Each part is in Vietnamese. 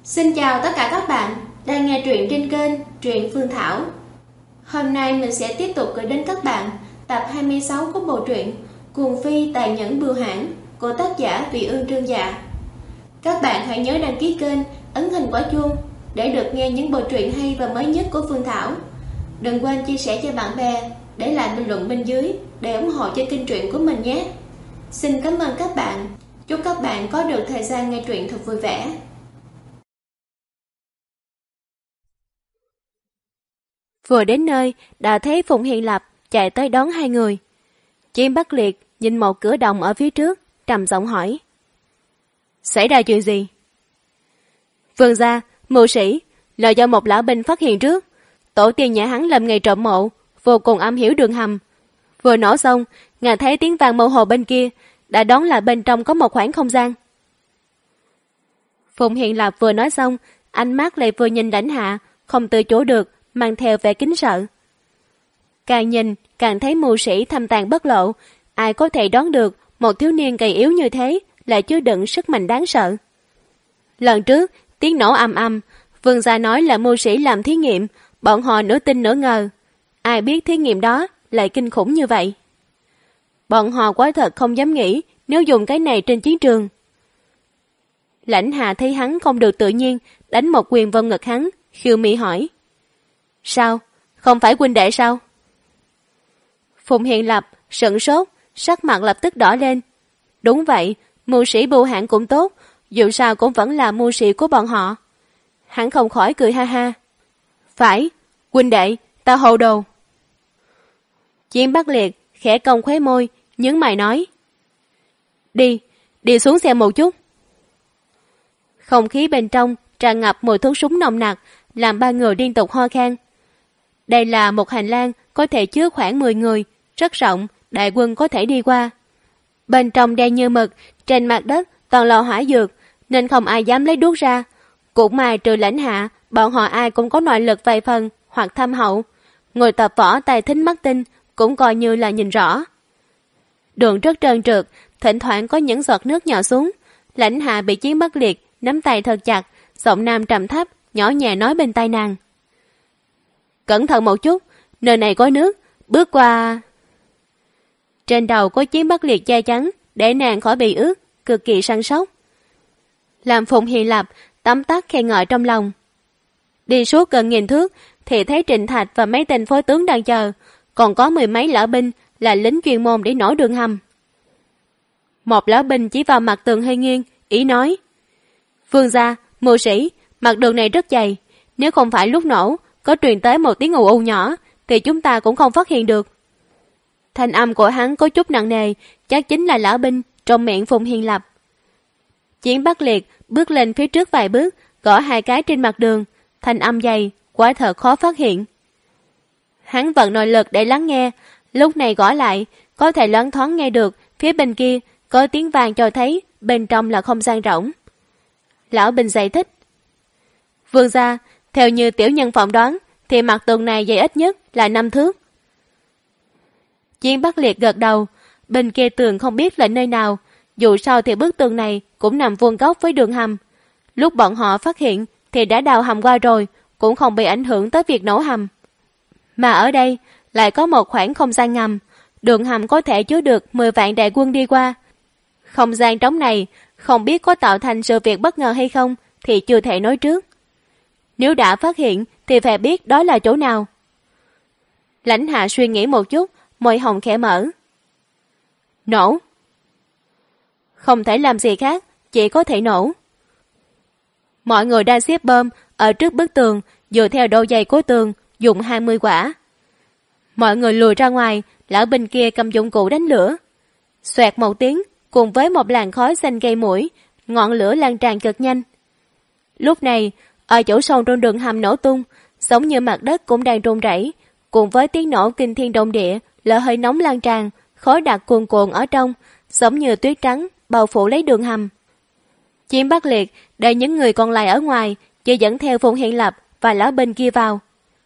Xin chào tất cả các bạn đang nghe truyện trên kênh Truyện Phương Thảo. Hôm nay mình sẽ tiếp tục gửi đến các bạn tập 26 của bộ truyện Cuồng Phi Tàn Nhẫn Bưu Hãn của tác giả Tùy Ương Trương Dạ. Các bạn hãy nhớ đăng ký kênh, ấn hình quả chuông để được nghe những bộ truyện hay và mới nhất của Phương Thảo. Đừng quên chia sẻ cho bạn bè, để lại bình luận bên dưới để ủng hộ cho kênh truyện của mình nhé. Xin cảm ơn các bạn. Chúc các bạn có được thời gian nghe truyện thật vui vẻ. Vừa đến nơi, đã thấy Phùng Hiền Lập chạy tới đón hai người. Chiêm Bắc Liệt nhìn một cửa đồng ở phía trước, trầm giọng hỏi. Xảy ra chuyện gì? Vương gia, mưu sĩ, là do một lão binh phát hiện trước. Tổ tiên nhà hắn làm nghề trộm mộ, vô cùng am hiểu đường hầm. Vừa nổ xong, ngài thấy tiếng vang mơ hồ bên kia, đã đoán là bên trong có một khoảng không gian. Phùng Hiền Lập vừa nói xong, ánh mắt lại vừa nhìn Lãnh Hạ, không tự chủ được, mang theo vẻ kính sợ. Càng nhìn, càng thấy mưu sĩ thâm tàn bất lộ, ai có thể đoán được một thiếu niên gầy yếu như thế lại chứa đựng sức mạnh đáng sợ. Lần trước, tiếng nổ ầm ầm, Vương gia nói là mưu sĩ làm thí nghiệm, bọn họ nửa tin nửa ngờ. Ai biết thí nghiệm đó lại kinh khủng như vậy. Bọn họ quả thật không dám nghĩ nếu dùng cái này trên chiến trường. Lãnh Hạ thấy hắn không được tự nhiên, đánh một quyền vào ngực hắn, khiêu mỹ hỏi. Sao? Không phải huynh đệ sao? Phùng Hiền Lập sửng sốt, sắc mặt lập tức đỏ lên. Đúng vậy, mưu sĩ Bưu Hãn cũng tốt, dù sao cũng vẫn là mưu sĩ của bọn họ. Hắn không khỏi cười ha ha. Phải, huynh đệ, ta hồ đồ. Chiêm Bắc Liệt khẽ cong khóe môi, nhướng mày nói. Đi xuống xe một chút. Không khí bên trong tràn ngập mùi thuốc súng nồng nặc, làm ba người liên tục ho khan. Đây là một hành lang có thể chứa khoảng 10 người, rất rộng, đại quân có thể đi qua. Bên trong đen như mực, trên mặt đất toàn lò hỏa dược, nên không ai dám lấy đuốc ra. Cũng may trừ Lãnh Hạ, bọn họ ai cũng có nội lực vài phần hoặc thâm hậu. Người tập võ tài thính mắt tinh cũng coi như là nhìn rõ. Đường rất trơn trượt, thỉnh thoảng có những giọt nước nhỏ xuống. Lãnh Hạ bị Chiêm Bắc Liệt nắm tay thật chặt, giọng nam trầm thấp, nhỏ nhẹ nói bên tai nàng. Cẩn thận một chút, nơi này có nước, bước qua. Trên đầu có Chiêm Bắc Liệt che chắn, để nàng khỏi bị ướt, cực kỳ săn sóc. Làm Phùng Hiền Lập tấm tắc khen ngợi trong lòng. Đi suốt gần 1000 thước thì thấy Trịnh Thạch và mấy tên phó tướng đang chờ, còn có 10 mấy lão binh là lính chuyên môn để nổ đường hầm. Một lão binh chỉ vào mặt tường hơi nghiêng, ý nói. Vương gia, mưu sĩ, mặt đường này rất dày, nếu không phải lúc nổ có truyền tới một tiếng ù ù nhỏ thì chúng ta cũng không phát hiện được. Thanh âm của hắn có chút nặng nề, chắc chính là lão binh trong miệng Phùng Hiền Lập. Chiêm Bắc Liệt bước lên phía trước vài bước, gõ 2 cái trên mặt đường, thanh âm dày, quả thật khó phát hiện. Hắn vận nội lực để lắng nghe, lúc này gõ lại, có thể loáng thoáng nghe được phía bên kia có tiếng vang cho thấy bên trong là không gian rỗng. Lão binh giải thích. Vương gia, theo như tiểu nhân phỏng đoán thì mặt tường này dày ít nhất là 5 thước. Chiêm Bắc Liệt gật đầu, bên kia tường không biết là nơi nào, dù sao thì bức tường này cũng nằm vuông góc với đường hầm. Lúc bọn họ phát hiện thì đã đào hầm qua rồi, cũng không bị ảnh hưởng tới việc nổ hầm. Mà ở đây lại có một khoảng không gian ngầm, đường hầm có thể chứa được 10 vạn đại quân đi qua. Không gian trống này không biết có tạo thành sự việc bất ngờ hay không thì chưa thể nói trước. Nếu đã phát hiện thì phải biết đó là chỗ nào. Lãnh Hạ suy nghĩ một chút, môi hồng khẽ mở. Nổ. Không thể làm gì khác, chỉ có thể nổ. Mọi người đang xếp bom ở trước bức tường, dựa theo độ dày của tường, dùng 20 quả. Mọi người lùi ra ngoài, lão binh kia cầm dụng cụ đánh lửa. Xoẹt một tiếng, cùng với một làn khói xanh gây mũi, ngọn lửa lan tràn cực nhanh. Lúc này, ở chỗ sâu trong đường hầm nổ tung, giống như mặt đất cũng đang rung rẩy, cùng với tiếng nổ kinh thiên động địa, lửa hơi nóng lan tràn, khói đặc cuồn cuộn ở trong, giống như tuyết trắng bao phủ lấy đường hầm. Chiêm Bắc Liệt để những người còn lại ở ngoài, chỉ dẫn theo Phùng Hiền Lập và lão binh kia vào.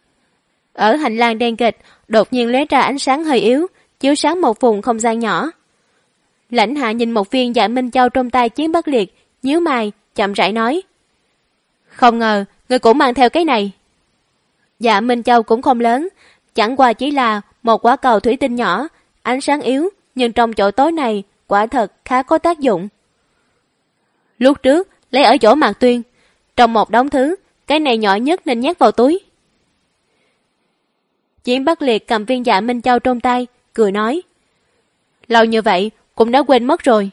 Ở hành lang đen kịch, đột nhiên lóe ra ánh sáng hơi yếu, chiếu sáng một vùng không gian nhỏ. Lãnh Hạ nhìn một viên Dạ Minh Châu trong tay Chiêm Bắc Liệt, nhíu mày, chậm rãi nói. Không ngờ, ngươi cũng mang theo cái này. Dạ Minh Châu cũng không lớn, chẳng qua chỉ là một quả cầu thủy tinh nhỏ, ánh sáng yếu, nhưng trong chỗ tối này quả thật khá có tác dụng. Lúc trước, lấy ở chỗ Mạc Tuyên, trong một đống thứ, cái này nhỏ nhất nên nhét vào túi. Chiến Bắc Liệt cầm viên Dạ Minh Châu trong tay, cười nói. Lâu như vậy, cũng đã quên mất rồi.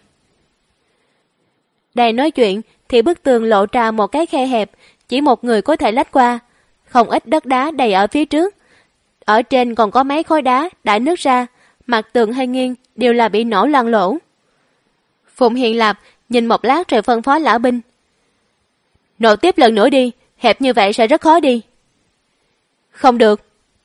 Đang nói chuyện, thì bức tường lộ ra một cái khe hẹp, chỉ một người có thể lách qua. Không ít đất đá đầy ở phía trước. Ở trên còn có mấy khối đá đã nứt ra, mặt tường hơi nghiêng, đều là bị nổ loang lỗ. Phụng Hiền Lạp nhìn một lát rồi phân phó lão binh. Nổ tiếp lần nữa đi, hẹp như vậy sẽ rất khó đi. Không được.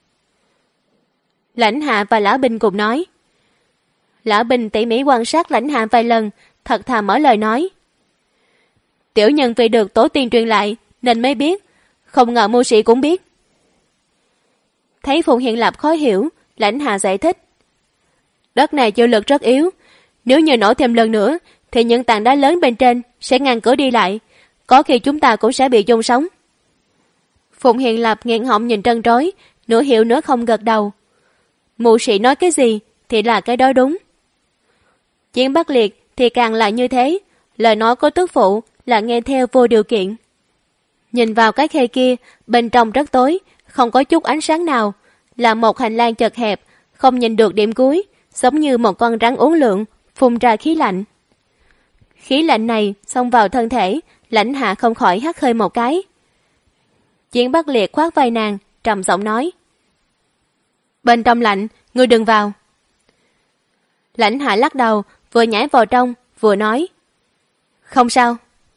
Lãnh Hạ và lão binh cùng nói. Lão binh tỉ mỉ quan sát Lãnh Hạ vài lần, thật thà mở lời nói. Tiểu nhân vì được tổ tiên truyền lại, nên mới biết, không ngờ mưu sĩ cũng biết. Thấy Phụng Hiền Lạp khó hiểu, Lãnh Hạ giải thích. Đất này chịu lực rất yếu, nếu như nổ thêm lần nữa, thì những tảng đá lớn bên trên sẽ ngăn cửa đi lại, có khi chúng ta cũng sẽ bị chôn sống. Phụng Hiền Lạp nghẹn họng nhìn trân trối, nửa hiểu nửa không gật đầu. Mưu sĩ nói cái gì thì là cái đó đúng. Chiến Bắc Liệt thì càng là như thế, lời nói của tước phụ là nghe theo vô điều kiện. Nhìn vào cái khe kia, bên trong rất tối, không có chút ánh sáng nào, là một hành lang chật hẹp, không nhìn được điểm cuối, giống như một con rắn uốn lượn, phun ra khí lạnh. Khí lạnh này xông vào thân thể, Lãnh Hạ không khỏi hắt hơi một cái. Chiến Bắc Liệt khoác vai nàng, trầm giọng nói. Bên trong lạnh, ngươi đừng vào. Lãnh Hạ lắc đầu, vừa nhảy vào trong, vừa nói. Không sao.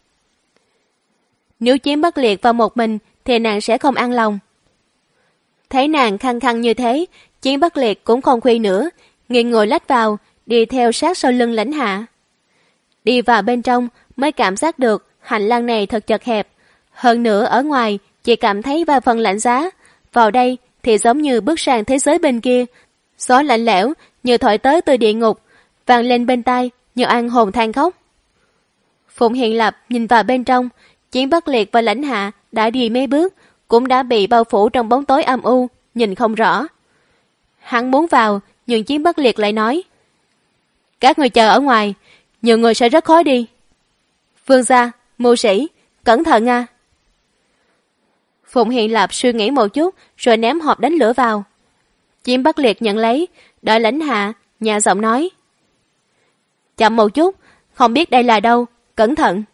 Nếu Chiến Bắc Liệt vào một mình, thì nàng sẽ không an lòng. Thấy nàng khăng khăng như thế, Chiến Bắc Liệt cũng không khuyên nữa, nghiêng ngồi lách vào, đi theo sát sau lưng Lãnh Hạ. Đi vào bên trong mới cảm giác được hành lang này thật chật hẹp. Hơn nữa ở ngoài chỉ cảm thấy vài phần lạnh giá. Vào đây thì giống như bước sang thế giới bên kia. Gió lạnh lẽo như thổi tới từ địa ngục, vang lên bên tai như oan hồn than khóc. Phụng Hiền Lập nhìn vào bên trong, Chiến Bắc Liệt và Lãnh Hạ đã đi mấy bước, cũng đã bị bao phủ trong bóng tối âm u, nhìn không rõ. Hắn muốn vào, nhưng Chiến Bắc Liệt lại nói. Các người chờ ở ngoài, nhiều người sẽ rất khó đi. Vương gia, mưu sĩ, cẩn thận nha. Phụng Hiền Lập suy nghĩ một chút, rồi ném hộp đánh lửa vào. Chiến Bắc Liệt nhận lấy, đợi Lãnh Hạ, nhẹ giọng nói. Chậm một chút, không biết đây là đâu, cẩn thận.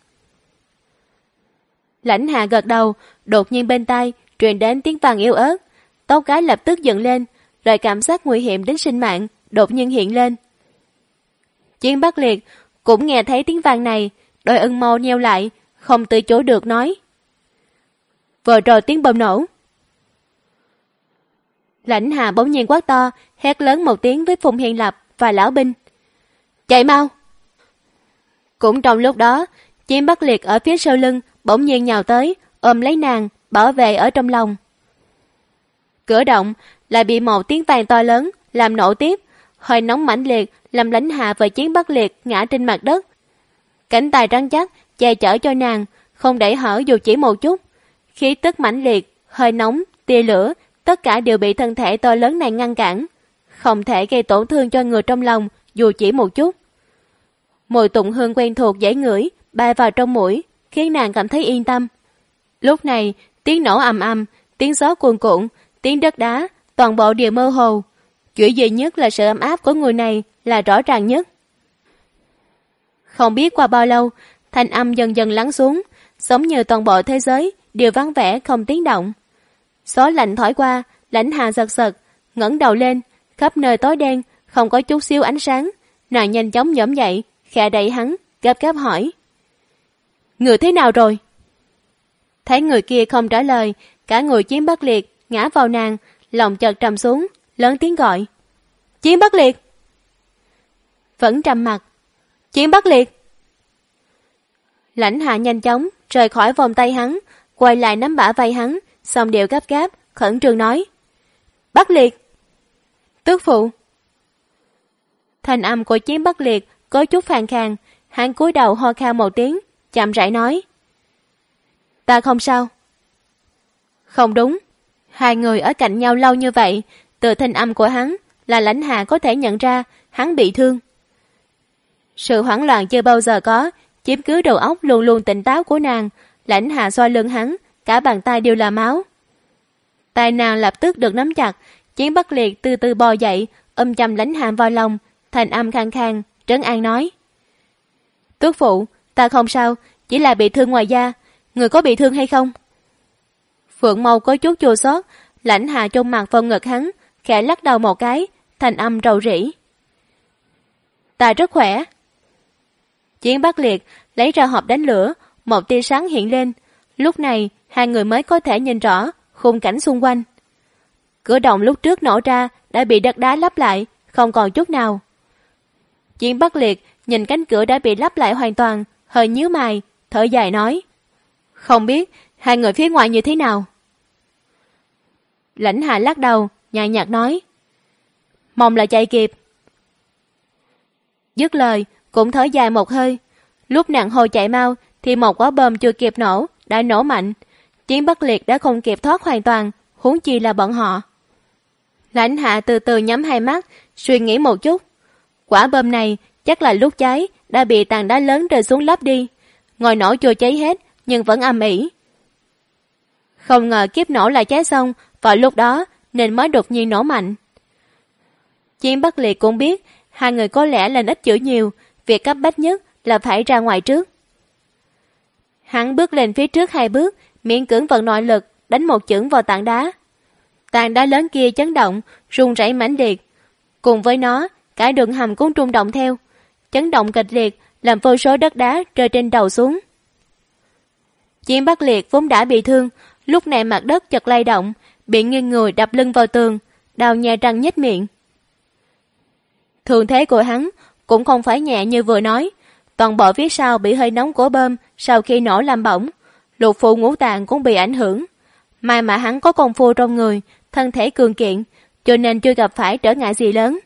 Lãnh Hạ gật đầu, đột nhiên bên tai truyền đến tiếng vang yếu ớt, tóc gái lập tức dựng lên, rồi cảm giác nguy hiểm đến sinh mạng đột nhiên hiện lên. Chiến Bắc Liệt cũng nghe thấy tiếng vang này, đôi ưng mâu nheo lại, không tự chủ được nói. Vừa rồi tiếng bom nổ. Lãnh Hạ bỗng nhiên quát to, hét lớn một tiếng với Phụng Hiền Lập và lão binh. Chạy mau! Cũng trong lúc đó, Chiến Bắc Liệt ở phía sau lưng bỗng nhiên nhào tới, ôm lấy nàng, bảo vệ ở trong lòng. Cửa động lại bị một tiếng vang to lớn làm nổ tiếp, hơi nóng mãnh liệt làm Lãnh Hạ và Chiến Bắc Liệt ngã trên mặt đất. Cánh tay rắn chắc che chở cho nàng, không để hở dù chỉ một chút. Khí tức mãnh liệt, hơi nóng, tia lửa, tất cả đều bị thân thể to lớn này ngăn cản, không thể gây tổn thương cho người trong lòng dù chỉ một chút. Mùi tụng hương quen thuộc dễ ngửi bay vào trong mũi, khiến nàng cảm thấy yên tâm. Lúc này, tiếng nổ ầm ầm, tiếng gió cuồn cuộn, tiếng đất đá, toàn bộ đều mơ hồ. Chuyện duy nhất là sự ấm áp của người này là rõ ràng nhất. Không biết qua bao lâu, thanh âm dần dần lắng xuống, giống như toàn bộ thế giới đều vắng vẻ không tiếng động. Gió lạnh thổi qua, Lãnh Hạ giật giật, ngẩng đầu lên, khắp nơi tối đen, không có chút xíu ánh sáng. Nàng nhanh chóng nhổm dậy, khẽ đẩy hắn, gấp gáp hỏi. Người thế nào rồi? Thấy người kia không trả lời, cả người Chiến Bắc Liệt ngã vào nàng, lòng chợt trầm xuống, lớn tiếng gọi. Chiến Bắc Liệt! Vẫn trầm mặt. Chiến Bắc Liệt! Lãnh Hạ nhanh chóng rời khỏi vòng tay hắn, quay lại nắm bả vai hắn, xong điệu gấp gáp, khẩn trương nói. Bắc Liệt! Tước phụ! Thanh âm của Chiến Bắc Liệt có chút khàn khàn, hắn cúi đầu ho khan một tiếng, chậm rãi nói. Ta không sao. Không đúng. Hai người ở cạnh nhau lâu như vậy, từ thanh âm của hắn là Lãnh Hạ có thể nhận ra hắn bị thương. Sự hoảng loạn chưa bao giờ có, chiếm cứ đầu óc luôn luôn tỉnh táo của nàng. Lãnh Hạ xoa lưng hắn, cả bàn tay đều là máu. Tay nàng lập tức được nắm chặt. Chiến Bất Liệt từ từ bò dậy, chầm Lãnh Hạ vào lòng, thành âm khàn khàn trấn an nói: Tước phụ, ta không sao, chỉ là bị thương ngoài da. Người có bị thương hay không? Phượng Mâu có chút chua xót. Lãnh Hạ chôn mặt vào ngực hắn, khẽ lắc đầu một cái, thành âm rầu rĩ: Ta rất khỏe. Chiến Bất Liệt lấy ra hộp đánh lửa, một tia sáng hiện lên. Lúc này hai người mới có thể nhìn rõ khung cảnh xung quanh. Cửa động lúc trước nổ ra đã bị đất đá lấp lại, không còn chút nào. Chiến Bất Liệt nhìn cánh cửa đã bị lấp lại hoàn toàn, hơi nhíu mày, thở dài nói: Không biết hai người phía ngoài như thế nào. Lãnh Hạ lắc đầu, nhàn nhạt nói: Mong là chạy kịp. Dứt lời cũng thở dài một hơi. Lúc nàng hô chạy mau thì một quả bom chưa kịp nổ đã nổ mạnh. Chiến Bất Liệt đã không kịp thoát hoàn toàn, huống chi là bọn họ. Lãnh Hạ từ từ nhắm hai mắt, suy nghĩ một chút. Quả bom này chắc là lúc cháy đã bị tảng đá lớn rơi xuống lấp đi. Ngòi nổ chưa cháy hết nhưng vẫn âm ỉ. Không ngờ kiếp nổ lại cháy xong vào lúc đó nên mới đột nhiên nổ mạnh. Chiến Bất Liệt cũng biết hai người có lẽ là ít chữ nhiều, việc cấp bách nhất là phải ra ngoài trước. Hắn bước lên phía trước hai bước, miễn cưỡng vận nội lực đánh một chưởng vào tảng đá. Tảng đá lớn kia chấn động, rung rẩy mãnh liệt. Cùng với nó, cả đường hầm cũng rung động theo. Chấn động kịch liệt làm vô số đất đá rơi trên đầu xuống. Chiến Bất Liệt vốn đã bị thương, lúc này mặt đất chợt lay động, bị nghiêng người đập lưng vào tường, đau nhè răng nhếch miệng. Thương thế của hắn cũng không phải nhẹ như vừa nói, toàn bộ phía sau bị hơi nóng của bom sau khi nổ làm bỏng, lục phủ ngũ tạng cũng bị ảnh hưởng. May mà hắn có công phu trong người, thân thể cường kiện, cho nên chưa gặp phải trở ngại gì lớn.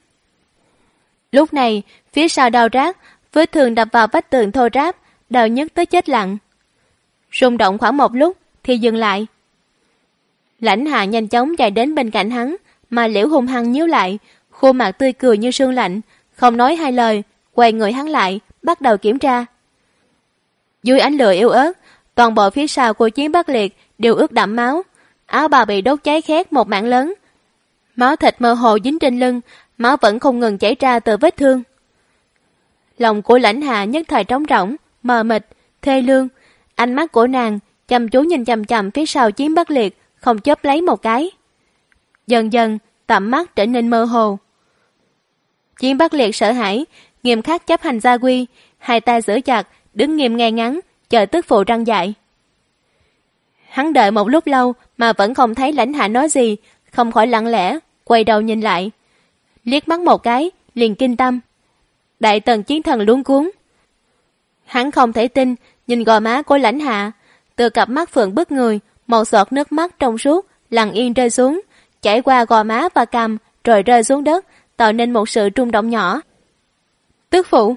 Lúc này, phía sau đau rát, vết thương đập vào vách tường thô ráp, đau nhức tới chết lặng. Rung động khoảng một lúc thì dừng lại. Lãnh Hạ nhanh chóng chạy đến bên cạnh hắn, mà liễu hung hăng nhíu lại, khuôn mặt tươi cười như sương lạnh, không nói hai lời, quay người hắn lại, bắt đầu kiểm tra. Dưới ánh lửa yếu ớt, toàn bộ phía sau của Chiến Bất Liệt đều ướt đẫm máu, áo bào bị đốt cháy khét một mảng lớn. Máu thịt mơ hồ dính trên lưng, máu vẫn không ngừng chảy ra từ vết thương. Lòng của Lãnh Hạ nhất thời trống rỗng, mờ mịt, thê lương. Ánh mắt của nàng chăm chú nhìn chằm chằm phía sau Chiến Bất Liệt, không chớp lấy một cái. Dần dần, tầm mắt trở nên mơ hồ. Chiến Bất Liệt sợ hãi, nghiêm khắc chấp hành gia quy, hai tay giữ chặt, đứng nghiêm ngay ngắn, chờ tức phụ răng dạy. Hắn đợi một lúc lâu mà vẫn không thấy Lãnh Hạ nói gì, không khỏi lặng lẽ, quay đầu nhìn lại. Liếc mắt một cái, liền kinh tâm. Đại tần chiến thần luống cuống. Hắn không thể tin, nhìn gò má của Lãnh Hạ, từ cặp mắt phượng bức người, một giọt nước mắt trong suốt, lặng yên rơi xuống, chảy qua gò má và cằm, rồi rơi xuống đất, tạo nên một sự rung động nhỏ. Tước phụ.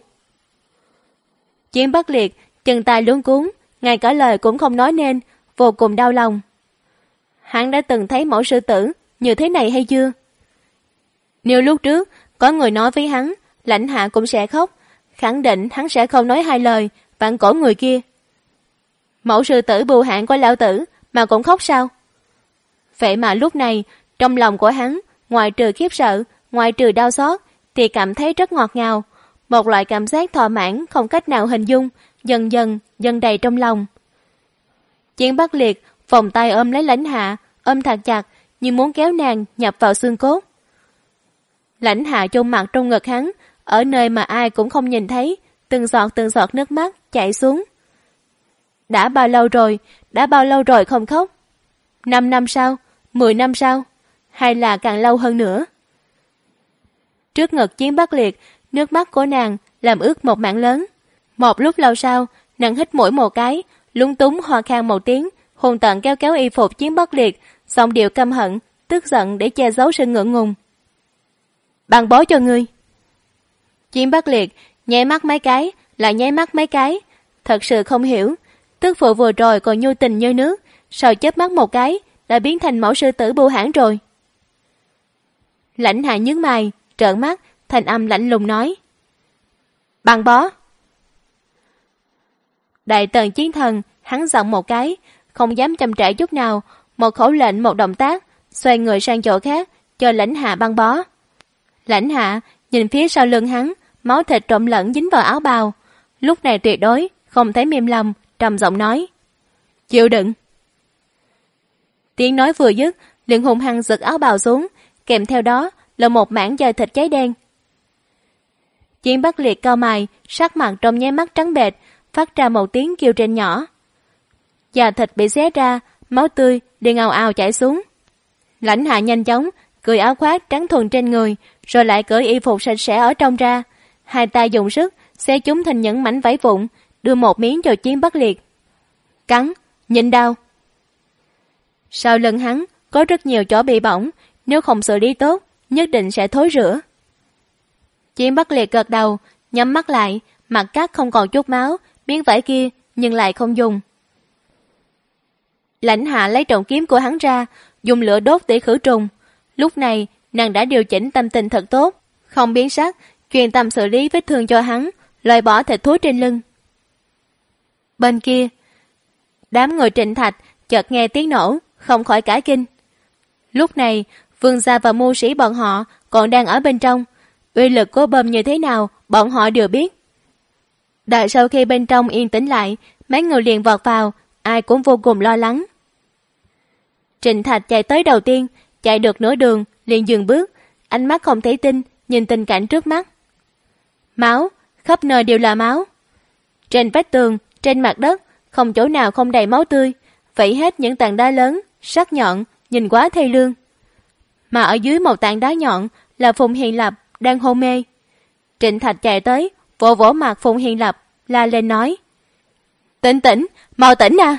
Chiến Bất Liệt, chân tay luống cuống, ngay cả lời cũng không nói nên, vô cùng đau lòng. Hắn đã từng thấy mẫu sư tử như thế này hay chưa? Nếu lúc trước có người nói với hắn, Lãnh Hạ cũng sẽ khóc, khẳng định hắn sẽ không nói hai lời, vặn cổ người kia. Mẫu sư tử bưu hạn của lão tử mà cũng khóc sao? Vậy mà lúc này, trong lòng của hắn, ngoài trừ khiếp sợ, ngoài trừ đau xót, thì cảm thấy rất ngọt ngào. Một loại cảm giác thỏa mãn không cách nào hình dung, dần dần, dần đầy trong lòng. Chiến Bất Liệt vòng tay ôm lấy Lãnh Hạ, ôm thật chặt, như muốn kéo nàng nhập vào xương cốt. Lãnh Hạ chôn mặt trong ngực hắn, ở nơi mà ai cũng không nhìn thấy, từng giọt nước mắt chảy xuống. Đã bao lâu rồi không khóc? 5 năm sau? 10 năm sau? Hay là càng lâu hơn nữa? Trước ngực Chiến Bất Liệt, nước mắt của nàng làm ướt một mảng lớn. Một lúc lâu sau, nàng hít mũi một cái, lúng túng ho khan một tiếng, hùng tợn kéo kéo y phục Chiến Bất Liệt, giọng điệu căm hận, tức giận để che giấu sự ngượng ngùng. Bằng bó cho ngươi. Chiến Bất Liệt nháy mắt mấy cái, lại nháy mắt mấy cái, thật sự không hiểu, Tức phụ vừa rồi còn nhu tình như nước, sau chớp mắt một cái đã biến thành mẫu sư tử bưu hãn rồi. Lãnh Hạ nhướng mày, trợn mắt, thanh âm lạnh lùng nói: Băng bó. Đại tần chiến thần hắn giọng một cái, không dám chậm trễ chút nào, một khẩu lệnh một động tác, xoay người sang chỗ khác, cho Lãnh Hạ băng bó. Lãnh Hạ nhìn phía sau lưng hắn, máu thịt trộn lẫn dính vào áo bào, lúc này tuyệt đối không thấy mềm lòng, trầm giọng nói: Chịu đựng. Tiếng nói vừa dứt, liền hung hăng giật áo bào xuống, kèm theo đó là một mảng da thịt cháy đen. Chiến Bắc Liệt cau mày, sắc mặt trong nháy mắt trắng bệch, phát ra một tiếng kêu trên nhỏ. Da thịt bị xé ra, máu tươi liền ào ào chảy xuống. Lãnh Hạ nhanh chóng cởi áo khoác trắng thuần trên người, rồi lại cởi y phục sạch sẽ ở trong ra, hai tay dùng sức xé chúng thành những mảnh vải vụn, đưa một miếng cho Chiến Bắc Liệt. Cắn, nhịn đau. Sau lưng hắn có rất nhiều chỗ bị bỏng, nếu không xử lý tốt, nhất định sẽ thối rữa. Chiến Bắc Liệt gật đầu, nhắm mắt lại, mặt cắt không còn chút máu, miếng vải kia nhưng lại không dùng. Lãnh Hạ lấy trọng kiếm của hắn ra, dùng lửa đốt để khử trùng. Lúc này, nàng đã điều chỉnh tâm tình thật tốt, không biến sắc, chuyên tâm xử lý vết thương cho hắn, loại bỏ thịt thối trên lưng. Bên kia, đám người Trịnh Thạch chợt nghe tiếng nổ, không khỏi cả kinh. Lúc này, Vương gia và mưu sĩ bọn họ còn đang ở bên trong, uy lực của bom như thế nào bọn họ đều biết. Đợi sau khi bên trong yên tĩnh lại, mấy người liền vọt vào, ai cũng vô cùng lo lắng. Trịnh Thạch chạy tới đầu tiên, chạy được nửa đường liền dừng bước, ánh mắt không thể tin nhìn tình cảnh trước mắt. Máu, khắp nơi đều là máu. Trên vách tường, trên mặt đất, không chỗ nào không đầy máu tươi, vẩy hết những tảng đá lớn, sắc nhọn, nhìn quá thê lương. Mà ở dưới một tảng đá nhọn là Phùng Hiền Lập đang hôn mê. Trịnh Thạch chạy tới, vỗ vỗ mặt Phùng Hiền Lập, la lên nói: Tỉnh tỉnh, mau tỉnh à!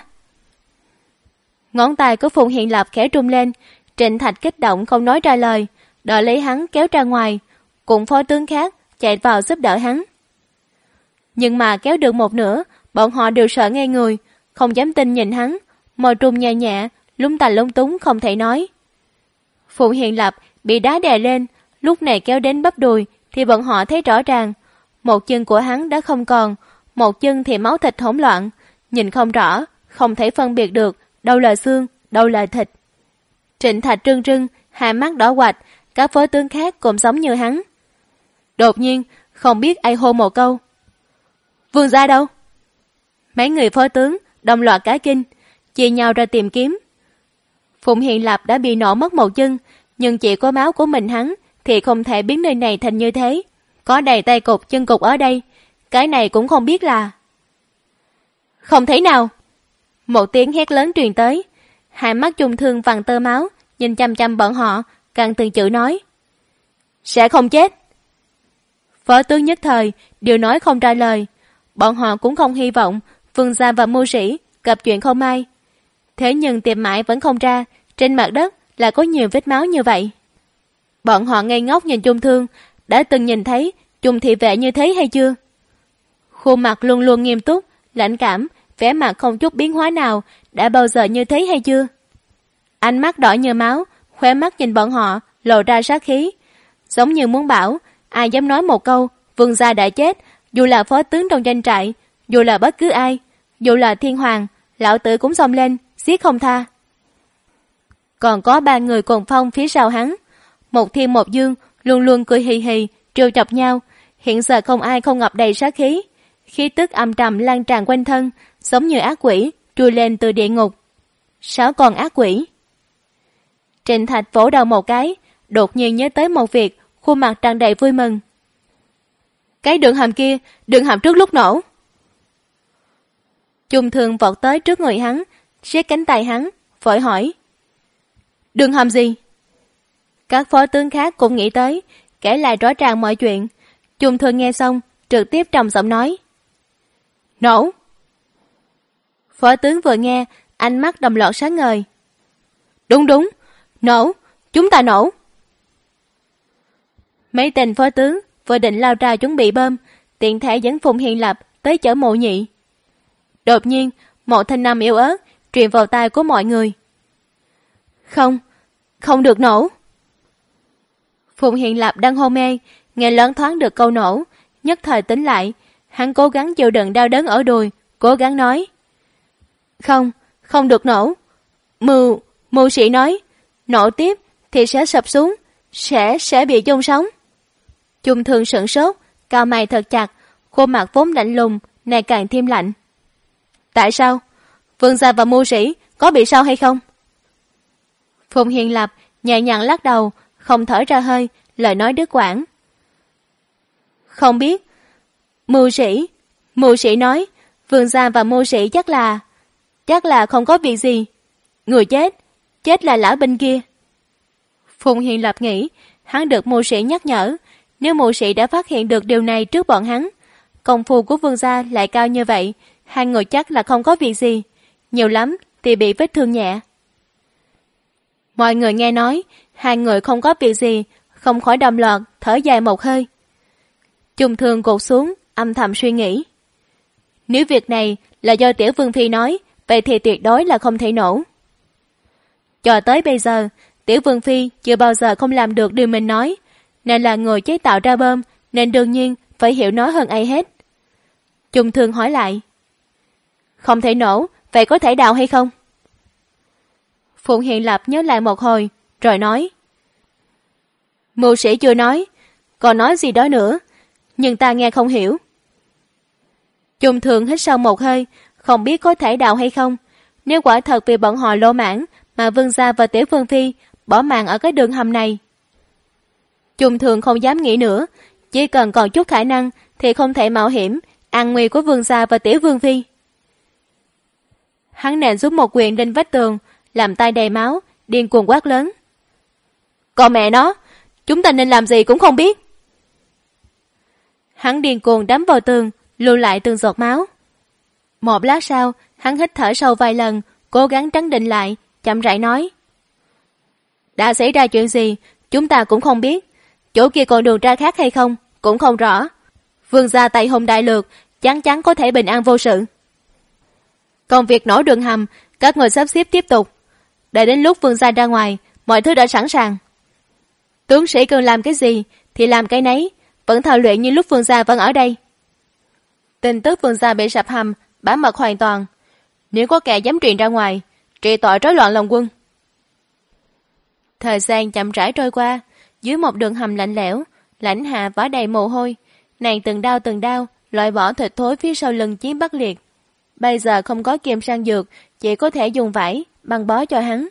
Ngón tay của Phùng Hiền Lập khẽ rung lên, Trịnh Thạch kích động không nói ra lời, đợi lấy hắn kéo ra ngoài, cùng phó tướng khác chạy vào giúp đỡ hắn. Nhưng mà kéo được một nửa, bọn họ đều sợ ngây người, không dám tin nhìn hắn, môi trung nhẹ nhẹ, lúng tà lúng túng không thể nói. Phùng Hiền Lập bị đá đè lên, lúc này kéo đến bắp đùi thì bọn họ thấy rõ ràng, một chân của hắn đã không còn, một chân thì máu thịt hỗn loạn, nhìn không rõ, không thể phân biệt được đâu là xương, đâu là thịt. Trịnh Thạch trưng trưng, hai mắt đỏ quạch, các phó tướng khác cũng giống như hắn. Đột nhiên, không biết ai hô một câu: Vương gia đâu? Mấy người phó tướng đồng loạt cả kinh, chia nhau ra tìm kiếm. Phùng Hiền Lập đã bị nổ mất một chân, nhưng chỉ có máu của mình hắn thì không thể biến nơi này thành như thế. Có đầy tay cục chân cục ở đây, cái này cũng không biết là... Không thể nào! Một tiếng hét lớn truyền tới, hai mắt trung thương vằn tơ máu, nhìn chăm chăm bọn họ, càng từng chữ nói: Sẽ không chết! Phó tướng nhất thời đều nói không ra lời, bọn họ cũng không hy vọng Vương gia và mưu sĩ gặp chuyện không may. Thế nhưng tìm mãi vẫn không ra, trên mặt đất là có nhiều vết máu như vậy. Bọn họ ngây ngốc nhìn Trung Thương, đã từng nhìn thấy Trung thị vệ như thế hay chưa? Khuôn mặt luôn luôn nghiêm túc, lãnh cảm, vẻ mặt không chút biến hóa nào, đã bao giờ như thế hay chưa? Ánh mắt đỏ như máu, khóe mắt nhìn bọn họ, lộ ra sát khí, giống như muốn bảo, ai dám nói một câu, Vương gia đã chết, dù là phó tướng trong doanh trại, dù là bất cứ ai, dù là thiên hoàng, lão tử cũng xông lên, giết không tha. Còn có ba người cùng phong phía sau hắn, một thiên một dương, luôn luôn cười hì hì, trêu chọc nhau, hiện giờ không ai không ngập đầy sát khí, khí tức âm trầm lan tràn quanh thân, giống như ác quỷ trôi lên từ địa ngục. 6 con ác quỷ. Trịnh Thạch vỗ đầu một cái, đột nhiên nhớ tới một việc, khuôn mặt tràn đầy vui mừng. Cái đường hầm kia, đường hầm trước lúc nổ. Trung Thương vọt tới trước người hắn, siết cánh tay hắn, vội hỏi: Đường hầm gì? Các phó tướng khác cũng nghĩ tới, kể lại rõ ràng mọi chuyện. Trung Thương nghe xong, trực tiếp trầm giọng nói: Nổ! Phó tướng vừa nghe, ánh mắt đồng loạt sáng ngời. Đúng đúng, nổ, chúng ta nổ. Mấy tên phó tướng vừa định lao ra chuẩn bị bơm, tiện thể dẫn Phùng Hiền Lập tới chở Mộ Nhị. Đột nhiên, một thanh âm yếu ớt truyền vào tai của mọi người. Không được nổ. Phùng Hiện Lập đang hôn mê, nghe loáng thoáng được câu nổ, nhất thời tỉnh lại. Hắn cố gắng chịu đựng đau đớn ở đùi, cố gắng nói: Không được nổ. Mưu sĩ nói, nổ tiếp thì sẽ sập xuống, sẽ bị chôn sống. Chung Thương sửng sốt, cau mày thật chặt, khuôn mặt vốn lạnh lùng này càng thêm lạnh. Tại sao? Vương gia và mưu sĩ có bị sao hay không? Phùng Hiện Lập nhẹ nhàng lắc đầu, không thở ra hơi, lời nói đứt quãng. Không biết. Mưu sĩ nói, vương gia và mưu sĩ chắc là không có việc gì. Người chết là lão binh kia. Phùng Hiện Lập nghĩ, hắn được mưu sĩ nhắc nhở, nếu mưu sĩ đã phát hiện được điều này trước bọn hắn, công phu của vương gia lại cao như vậy, hai người chắc là không có việc gì, nhiều lắm thì bị vết thương nhẹ. Mọi người nghe nói hai người không có việc gì, không khỏi đồng loạt thở dài một hơi. Chung Thương gục xuống, âm thầm suy nghĩ. Nếu việc này là do Tiểu Vương Phi nói, vậy thì tuyệt đối là không thể nổ. Cho tới bây giờ, Tiểu Vương Phi chưa bao giờ không làm được điều mình nói, nên là người chế tạo ra bom, nên đương nhiên phải hiểu nó hơn ai hết. Chung Thương hỏi lại. Không thể nổ, vậy có thể đào hay không? Phùng Hiện Lập nhớ lại một hồi, rồi nói. Mưu sĩ chưa nói, còn nói gì đó nữa, nhưng ta nghe không hiểu. Chung Thương hít sâu một hơi, không biết có thể đào hay không. Nếu quả thật vì bọn họ lỗ mãn mà vương gia và Tiểu Vương Phi bỏ mạng ở cái đường hầm này. Chung Thương không dám nghĩ nữa, chỉ cần còn chút khả năng thì không thể mạo hiểm an nguy của vương gia và Tiểu Vương Phi. Hắn nện xuống một quyền lên vách tường, làm tay đầy máu, điên cuồng quát lớn. Còn mẹ nó, chúng ta nên làm gì cũng không biết. Hắn điên cuồng đấm vào tường, lưu lại từng giọt máu. Một lát sau, hắn hít thở sâu vài lần, cố gắng trấn định lại, chậm rãi nói. Đã xảy ra chuyện gì, chúng ta cũng không biết. Chỗ kia còn đường ra khác hay không, cũng không rõ. Vương gia Tây Hùng đại lược, chắc chắn có thể bình an vô sự. Còn việc nổ đường hầm, các người sắp xếp tiếp tục. Để đến lúc vương gia ra ngoài, mọi thứ đã sẵn sàng. Tướng sĩ cần làm cái gì thì làm cái nấy, vẫn thao luyện như lúc vương gia vẫn ở đây. Tin tức vương gia bị sập hầm, bảo mật hoàn toàn. Nếu có kẻ dám truyền ra ngoài, trị tội rối loạn lòng quân. Thời gian chậm rãi trôi qua, dưới một đường hầm lạnh lẽo, Lãnh Hạ vã đầy mồ hôi, nàng từng đau loại bỏ thịt thối phía sau lưng Chiến Bắc Liệt. Bây giờ không có kim sang dược, chỉ có thể dùng vải băng bó cho hắn.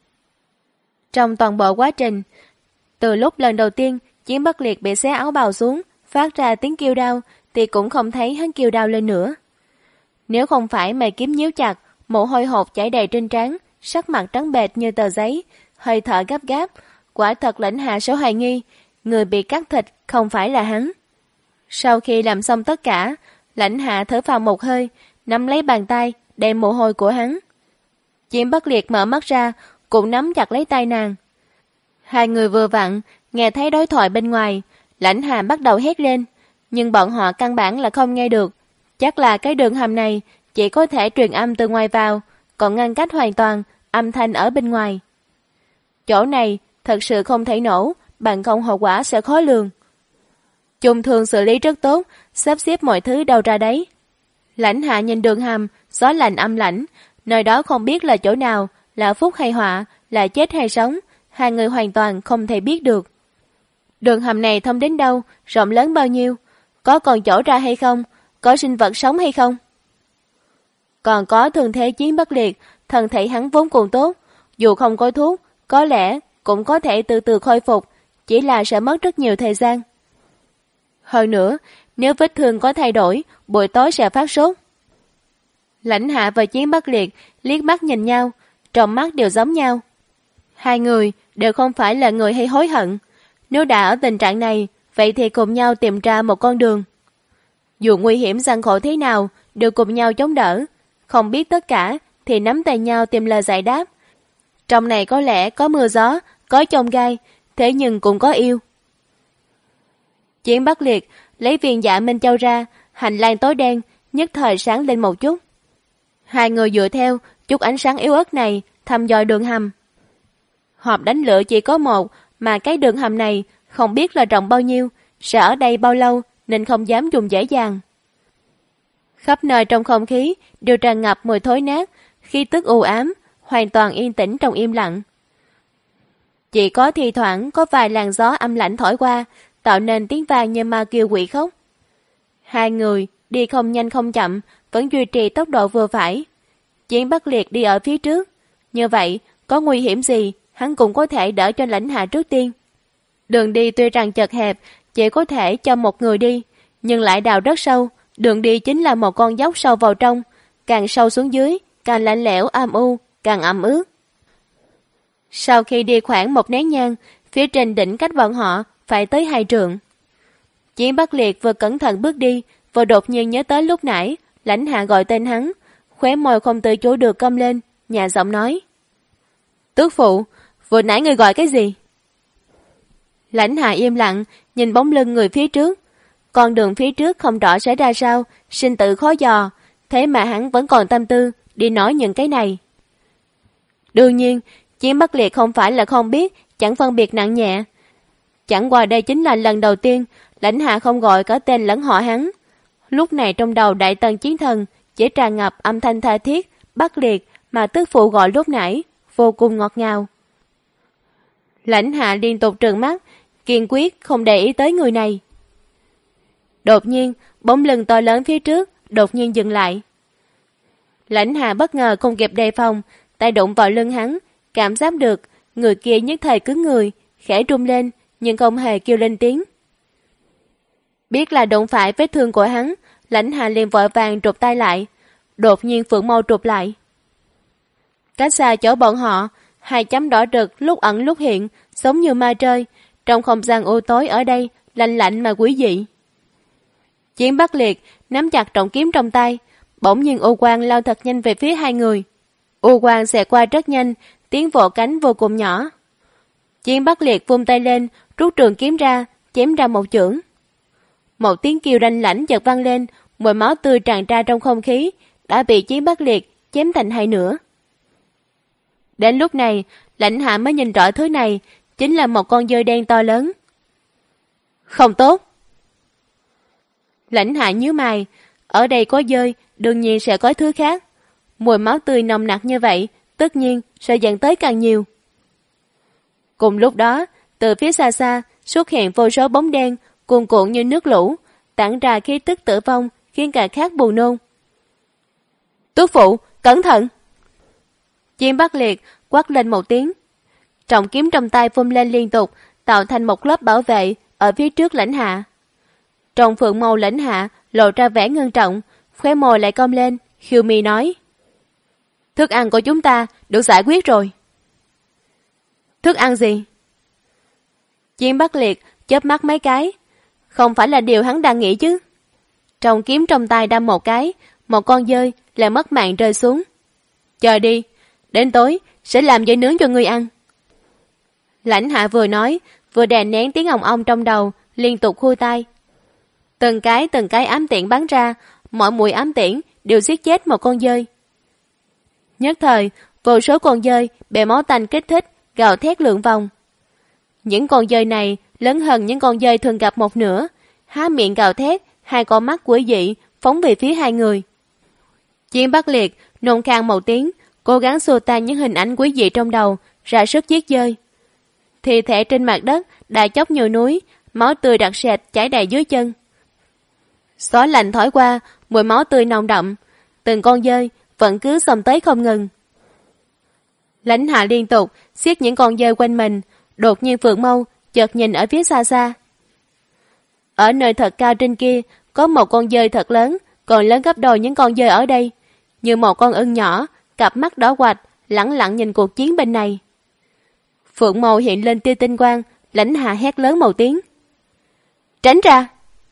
Trong toàn bộ quá trình, từ lúc lần đầu tiên Chiến Bắc Liệt bị xé áo bào xuống, phát ra tiếng kêu đau, thì cũng không thấy hắn kêu đau lên nữa. Nếu không phải mày kiếm nhíu chặt, mồ hôi hột chảy đầy trên trán, sắc mặt trắng bệch như tờ giấy, hơi thở gấp gáp, quả thật Lãnh Hạ số hoài nghi, người bị cắt thịt không phải là hắn. Sau khi làm xong tất cả, Lãnh Hạ thở phào một hơi, nắm lấy bàn tay, đem mồ hôi của hắn. Chiến Bất Liệt mở mắt ra, cũng nắm chặt lấy tay nàng. Hai người vừa vặn, nghe thấy đối thoại bên ngoài, Lãnh Hạ bắt đầu hét lên, nhưng bọn họ căn bản là không nghe được. Chắc là cái đường hầm này chỉ có thể truyền âm từ ngoài vào, còn ngăn cách hoàn toàn âm thanh ở bên ngoài. Chỗ này thật sự không thể nổ, bằng không hậu quả sẽ khó lường. Chung Thương xử lý rất tốt, sắp xếp mọi thứ đâu ra đấy. Lãnh Hạ nhìn đường hầm, gió lạnh âm lãnh, nơi đó không biết là chỗ nào, là phúc hay họa, là chết hay sống, hai người hoàn toàn không thể biết được. Đường hầm này thông đến đâu, rộng lớn bao nhiêu, có còn chỗ ra hay không, có sinh vật sống hay không. Còn có thương thế Chiến Bất Liệt, thân thể hắn vốn còn tốt, dù không có thuốc, có lẽ cũng có thể từ từ khôi phục, chỉ là sẽ mất rất nhiều thời gian. Hơn nữa, nếu vết thương có thay đổi, buổi tối sẽ phát sốt. Lãnh Hạ và Chiến Bất Liệt liếc mắt nhìn nhau, trong mắt đều giống nhau. Hai người đều không phải là người hay hối hận. Nếu đã ở tình trạng này, vậy thì cùng nhau tìm ra một con đường. Dù nguy hiểm gian khổ thế nào, đều cùng nhau chống đỡ. Không biết tất cả, thì nắm tay nhau tìm lời giải đáp. Trong này có lẽ có mưa gió, có chông gai, thế nhưng cũng có yêu. Chiến Bắc Liệt lấy viên Dạ Minh Châu ra, hành lang tối đen, nhất thời sáng lên một chút. Hai người dựa theo chút ánh sáng yếu ớt này thăm dò đường hầm. Hộp đánh lửa chỉ có một, mà cái đường hầm này không biết là rộng bao nhiêu, sẽ ở đây bao lâu nên không dám dùng dễ dàng. Khắp nơi trong không khí đều tràn ngập mùi thối nát, khí tức u ám, hoàn toàn yên tĩnh trong im lặng. Chỉ có thi thoảng có vài làn gió âm lãnh thổi qua, tạo nên tiếng vang như ma kêu quỷ khóc. Hai người đi không nhanh không chậm, vẫn duy trì tốc độ vừa phải. Chiến Bắc Liệt đi ở phía trước, như vậy có nguy hiểm gì hắn cũng có thể đỡ cho Lãnh Hạ trước tiên. Đường đi tuy rằng chật hẹp, chỉ có thể cho một người đi, nhưng lại đào rất sâu. Đường đi chính là một con dốc sâu vào trong, càng sâu xuống dưới, càng lạnh lẽo âm u, càng ẩm ướt. Sau khi đi khoảng một nén nhang, phía trên đỉnh cách bọn họ phải tới 2 trượng. Chiến Bắc Liệt vừa cẩn thận bước đi, vừa đột nhiên nhớ tới lúc nãy Lãnh Hạ gọi tên hắn, khóe môi không tự chủ được cong lên, nhẹ giọng nói: "Tước phụ, vừa nãy người gọi cái gì?" Lãnh Hạ im lặng, nhìn bóng lưng người phía trước. Con đường phía trước không rõ sẽ ra sao, sinh tử khó dò, thế mà hắn vẫn còn tâm tư đi nói những cái này. Đương nhiên, Chiến Bắc Liệt không phải là không biết, chẳng phân biệt nặng nhẹ. Chẳng qua đây chính là lần đầu tiên Lãnh Hạ không gọi cả tên lẫn họ hắn. Lúc này trong đầu Đại Tần Chiến Thần chỉ tràn ngập âm thanh tha thiết, Bắc Liệt mà tước phụ gọi lúc nãy, vô cùng ngọt ngào. Lãnh Hạ liên tục trừng mắt, kiên quyết không để ý tới người này. Đột nhiên, bóng lưng to lớn phía trước đột nhiên dừng lại. Lãnh Hạ bất ngờ không kịp đề phòng, tay đụng vào lưng hắn, cảm giác được người kia nhất thời cứng người, khẽ rung lên nhưng không hề kêu lên tiếng. Biết là đụng phải vết thương của hắn, Lãnh Hạ liền vội vàng trụt tay lại. Đột nhiên phượng mâu trụt lại. Cách xa chỗ bọn họ, 2 chấm đỏ rực lúc ẩn lúc hiện, giống như ma trời. Trong không gian u tối ở đây, lạnh lạnh mà quý dị. Chiến Bắc Liệt nắm chặt trọng kiếm trong tay, bỗng nhiên u quang lao thật nhanh về phía 2 người. U quang xẹt qua rất nhanh, tiếng vỗ cánh vô cùng nhỏ. Chiến Bắc Liệt vung tay lên, rút trường kiếm ra, chém ra một chưởng. Một tiếng kêu ranh lãnh chợt vang lên, mùi máu tươi tràn ra trong không khí, đã bị Chiến Bắc Liệt chém thành 2 nửa. Đến lúc này, Lãnh Hạ mới nhìn rõ thứ này, chính là một con dơi đen to lớn. Không tốt. Lãnh Hạ nhíu mày, ở đây có dơi, đương nhiên sẽ có thứ khác. Mùi máu tươi nồng nặc như vậy, tất nhiên sẽ dẫn tới càng nhiều. Cùng lúc đó, từ phía xa xa xuất hiện vô số bóng đen, cuồn cuộn như nước lũ, tản ra khí tức tử vong, khiến cả khác buồn nôn. Tước phụ, cẩn thận! Chiến Bắc Liệt quát lên một tiếng. Trọng kiếm trong tay phun lên liên tục, tạo thành một lớp bảo vệ ở phía trước Lãnh Hạ. Trong phượng màu Lãnh Hạ lộ ra vẻ ngưng trọng, khóe môi lại cong lên, khiêu mi nói: Thức ăn của chúng ta được giải quyết rồi. Thức ăn gì? Chiến Bắc Liệt chớp mắt mấy cái. Không phải là điều hắn đang nghĩ chứ. Trọng kiếm trong tay đâm một cái, một con dơi lại mất mạng rơi xuống. Chờ đi, đến tối sẽ làm dơi nướng cho ngươi ăn. Lãnh Hạ vừa nói, vừa đè nén tiếng ong ong trong đầu, liên tục khui tay. Từng cái ám tiễn bắn ra, mỗi mũi ám tiễn đều giết chết một con dơi. Nhất thời, vô số con dơi bị máu tanh kích thích, gào thét lượn vòng. Những con dơi này lớn hơn những con dơi thường gặp một nửa, há miệng gào thét, 2 con mắt quỷ dị phóng về phía 2 người. Chiến Bắc Liệt nôn khan một tiếng, cố gắng xua tan những hình ảnh quỷ dị trong đầu, ra sức giết dơi. Thi thể trên mặt đất đã chóc như núi, máu tươi đặc sệt chảy đầy dưới chân. Gió lạnh thổi qua, mùi máu tươi nồng đậm, từng con dơi vẫn cứ xông tới không ngừng. Lãnh Hạ liên tục siết những con dơi quanh mình, đột nhiên phượng mâu chợt nhìn ở phía xa xa. Ở nơi thật cao trên kia có một con dơi thật lớn, còn lớn gấp đôi những con dơi ở đây, như một con ưng nhỏ, cặp mắt đỏ quạch, lẳng lặng nhìn cuộc chiến bên này. Phượng mâu hiện lên tia tinh quang, Lãnh Hạ hét lớn một tiếng: Tránh ra!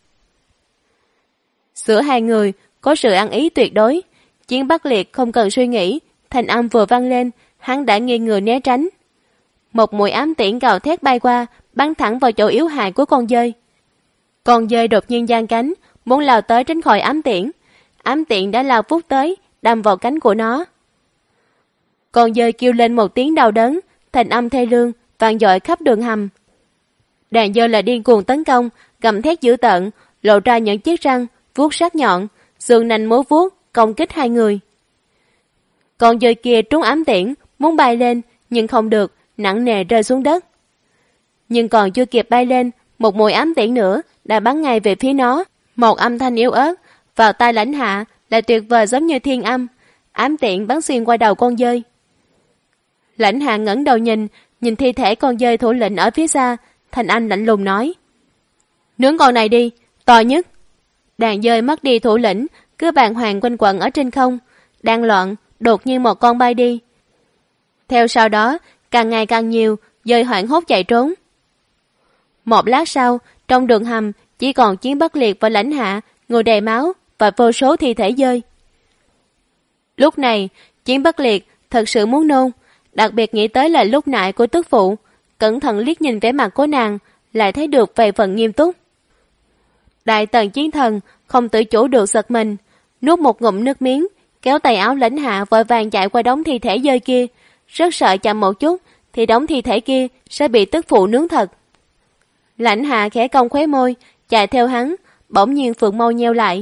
Giữa 2 người có sự ăn ý tuyệt đối. Chiến Bắc Liệt không cần suy nghĩ, thanh âm vừa vang lên, hắn đã nghiêng người né tránh. Một mũi ám tiễn gào thét bay qua, bắn thẳng vào chỗ yếu hại của con dơi. Con dơi đột nhiên giang cánh, muốn lao tới tránh khỏi ám tiễn. Ám tiễn đã lao vút tới, đâm vào cánh của nó. Con dơi kêu lên một tiếng đau đớn, thành âm thê lương vang dội khắp đường hầm. Đàn dơi là điên cuồng tấn công, gầm thét dữ tợn, lộ ra những chiếc răng vuốt sắc nhọn, sườn nanh múa vuốt công kích hai người. Con dơi kia trúng ám tiễn, muốn bay lên nhưng không được, nặng nề rơi xuống đất. Nhưng còn chưa kịp bay lên, một mũi ám tiễn nữa đã bắn ngay về phía nó. Một âm thanh yếu ớt vào tai Lãnh Hạ là tuyệt vời giống như thiên âm. Ám tiễn bắn xuyên qua đầu con dơi. Lãnh Hạ ngẩng đầu nhìn thi thể con dơi thủ lĩnh ở phía xa, thanh âm lạnh lùng nói: "Nướng con này đi, to nhất." Đàn dơi mất đi thủ lĩnh, cứ bàng hoàng quanh quẩn ở trên không, đang loạn, đột nhiên một con bay đi. Theo sau đó, càng ngày càng nhiều dơi hoảng hốt chạy trốn. Một lát sau, trong đường hầm chỉ còn Chiến Bất Liệt và Lãnh Hạ ngồi đầy máu và vô số thi thể dơi. Lúc này, Chiến Bất Liệt thật sự muốn nôn, đặc biệt nghĩ tới lời lúc nãy của tức phụ, cẩn thận liếc nhìn vẻ mặt của nàng, lại thấy được vài phần nghiêm túc. Đại Tần Chiến Thần không tự chủ được giật mình, nuốt một ngụm nước miếng, kéo tay áo Lãnh Hạ vội vàng chạy qua đống thi thể dơi kia, rất sợ chậm một chút thì đống thi thể kia sẽ bị tức phụ nướng thật. Lãnh Hạ khẽ cong khóe môi, chạy theo hắn, bỗng nhiên phượng mâu nheo lại.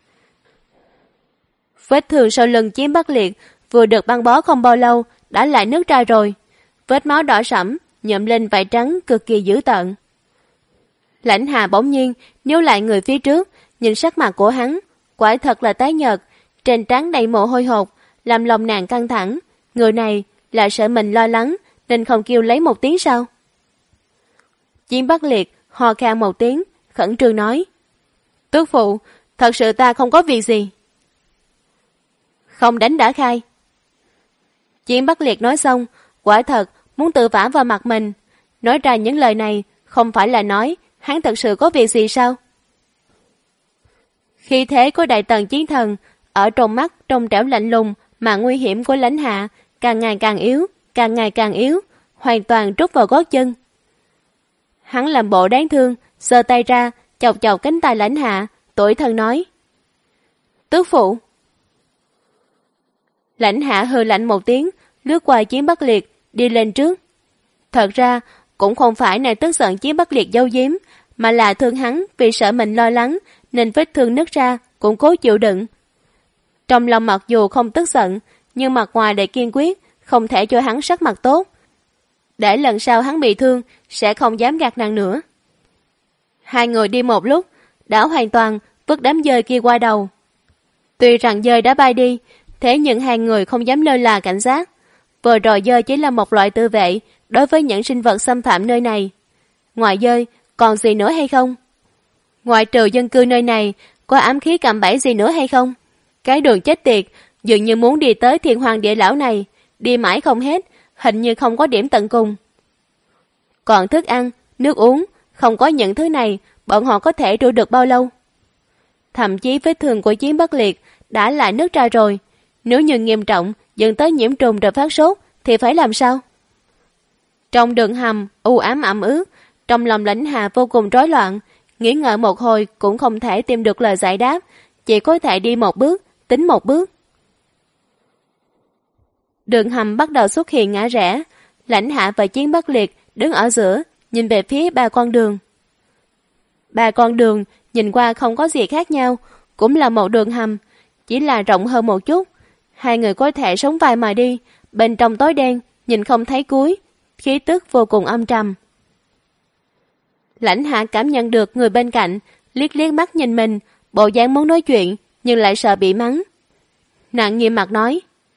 Vết thương sau lưng Chiến Bất Liệt vừa được băng bó không bao lâu đã lại nứt ra rồi, vết máu đỏ sẫm nhuộm lên vải trắng cực kỳ dữ tợn. Lãnh Hạ bỗng nhiên níu lại người phía trước, nhìn sắc mặt của hắn, quả thật là tái nhợt, trên trán đầy mồ hôi hột, làm lòng nàng căng thẳng. Người này là sợ mình lo lắng nên không kêu lấy một tiếng sao? Chiến Bất Liệt ho khan một tiếng, khẩn trương nói: "Tước phụ, thật sự ta không có việc gì." "Không đánh đã khai." Chiến Bất Liệt nói xong, quả thật muốn tự vả vào mặt mình. Nói ra những lời này không phải là nói hắn thật sự có việc gì sao? Khí thế của Đại Tần Chiến Thần ở trong mắt trong trẻo lạnh lùng mà nguy hiểm của Lãnh Hạ càng ngày càng yếu, càng ngày càng yếu, hoàn toàn trút vào gót chân. Hắn làm bộ đáng thương, giơ tay ra, chọc chọc cánh tay Lãnh Hạ, tủi thân nói: "Tước phụ." Lãnh Hạ hừ lạnh một tiếng, lướt qua Chiến Bất Liệt, đi lên trước. Thật ra, cũng không phải nàng tức giận Chiến Bất Liệt giấu giếm, mà là thương hắn vì sợ mình lo lắng, nên vết thương nứt ra cũng cố chịu đựng. Trong lòng mặc dù không tức giận, nhưng mặt ngoài đầy kiên quyết, không thể cho hắn sắc mặt tốt. Để lần sau hắn bị thương, sẽ không dám gạt nàng nữa. Hai người đi một lúc, đã hoàn toàn vứt đám dơi kia qua đầu. Tuy rằng dơi đã bay đi, thế nhưng hai người không dám lơ là cảnh giác. Vừa rồi dơi chỉ là một loại tự vệ đối với những sinh vật xâm phạm nơi này. Ngoài dơi, còn gì nữa hay không? Ngoại trừ dân cư nơi này, có ám khí cạm bẫy gì nữa hay không? Cái đường chết tiệt, dường như muốn đi tới Thiên Hoàng Địa Lão này, đi mãi không hết, hình như không có điểm tận cùng. Còn thức ăn, nước uống, không có những thứ này, bọn họ có thể trụ được bao lâu? Thậm chí vết thương của Chiến Bất Liệt đã lại nứt ra rồi. Nếu như nghiêm trọng, dẫn tới nhiễm trùng rồi phát sốt, thì phải làm sao? Trong đường hầm, u ám ẩm ướt, trong lòng Lãnh Hạ vô cùng rối loạn, nghĩ ngợi một hồi cũng không thể tìm được lời giải đáp, chỉ có thể đi một bước, tính một bước. Đường hầm bắt đầu xuất hiện ngã rẽ, Lãnh Hạ và Chiến Bất Liệt đứng ở giữa, nhìn về phía ba con đường. Ba con đường nhìn qua không có gì khác nhau, cũng là một đường hầm, chỉ là rộng hơn một chút. Hai người có thể sống vai mà đi, bên trong tối đen, nhìn không thấy cuối, khí tức vô cùng âm trầm. Lãnh Hạ cảm nhận được người bên cạnh liếc liếc mắt nhìn mình, bộ dáng muốn nói chuyện nhưng lại sợ bị mắng. Nàng nghiêm mặt nói: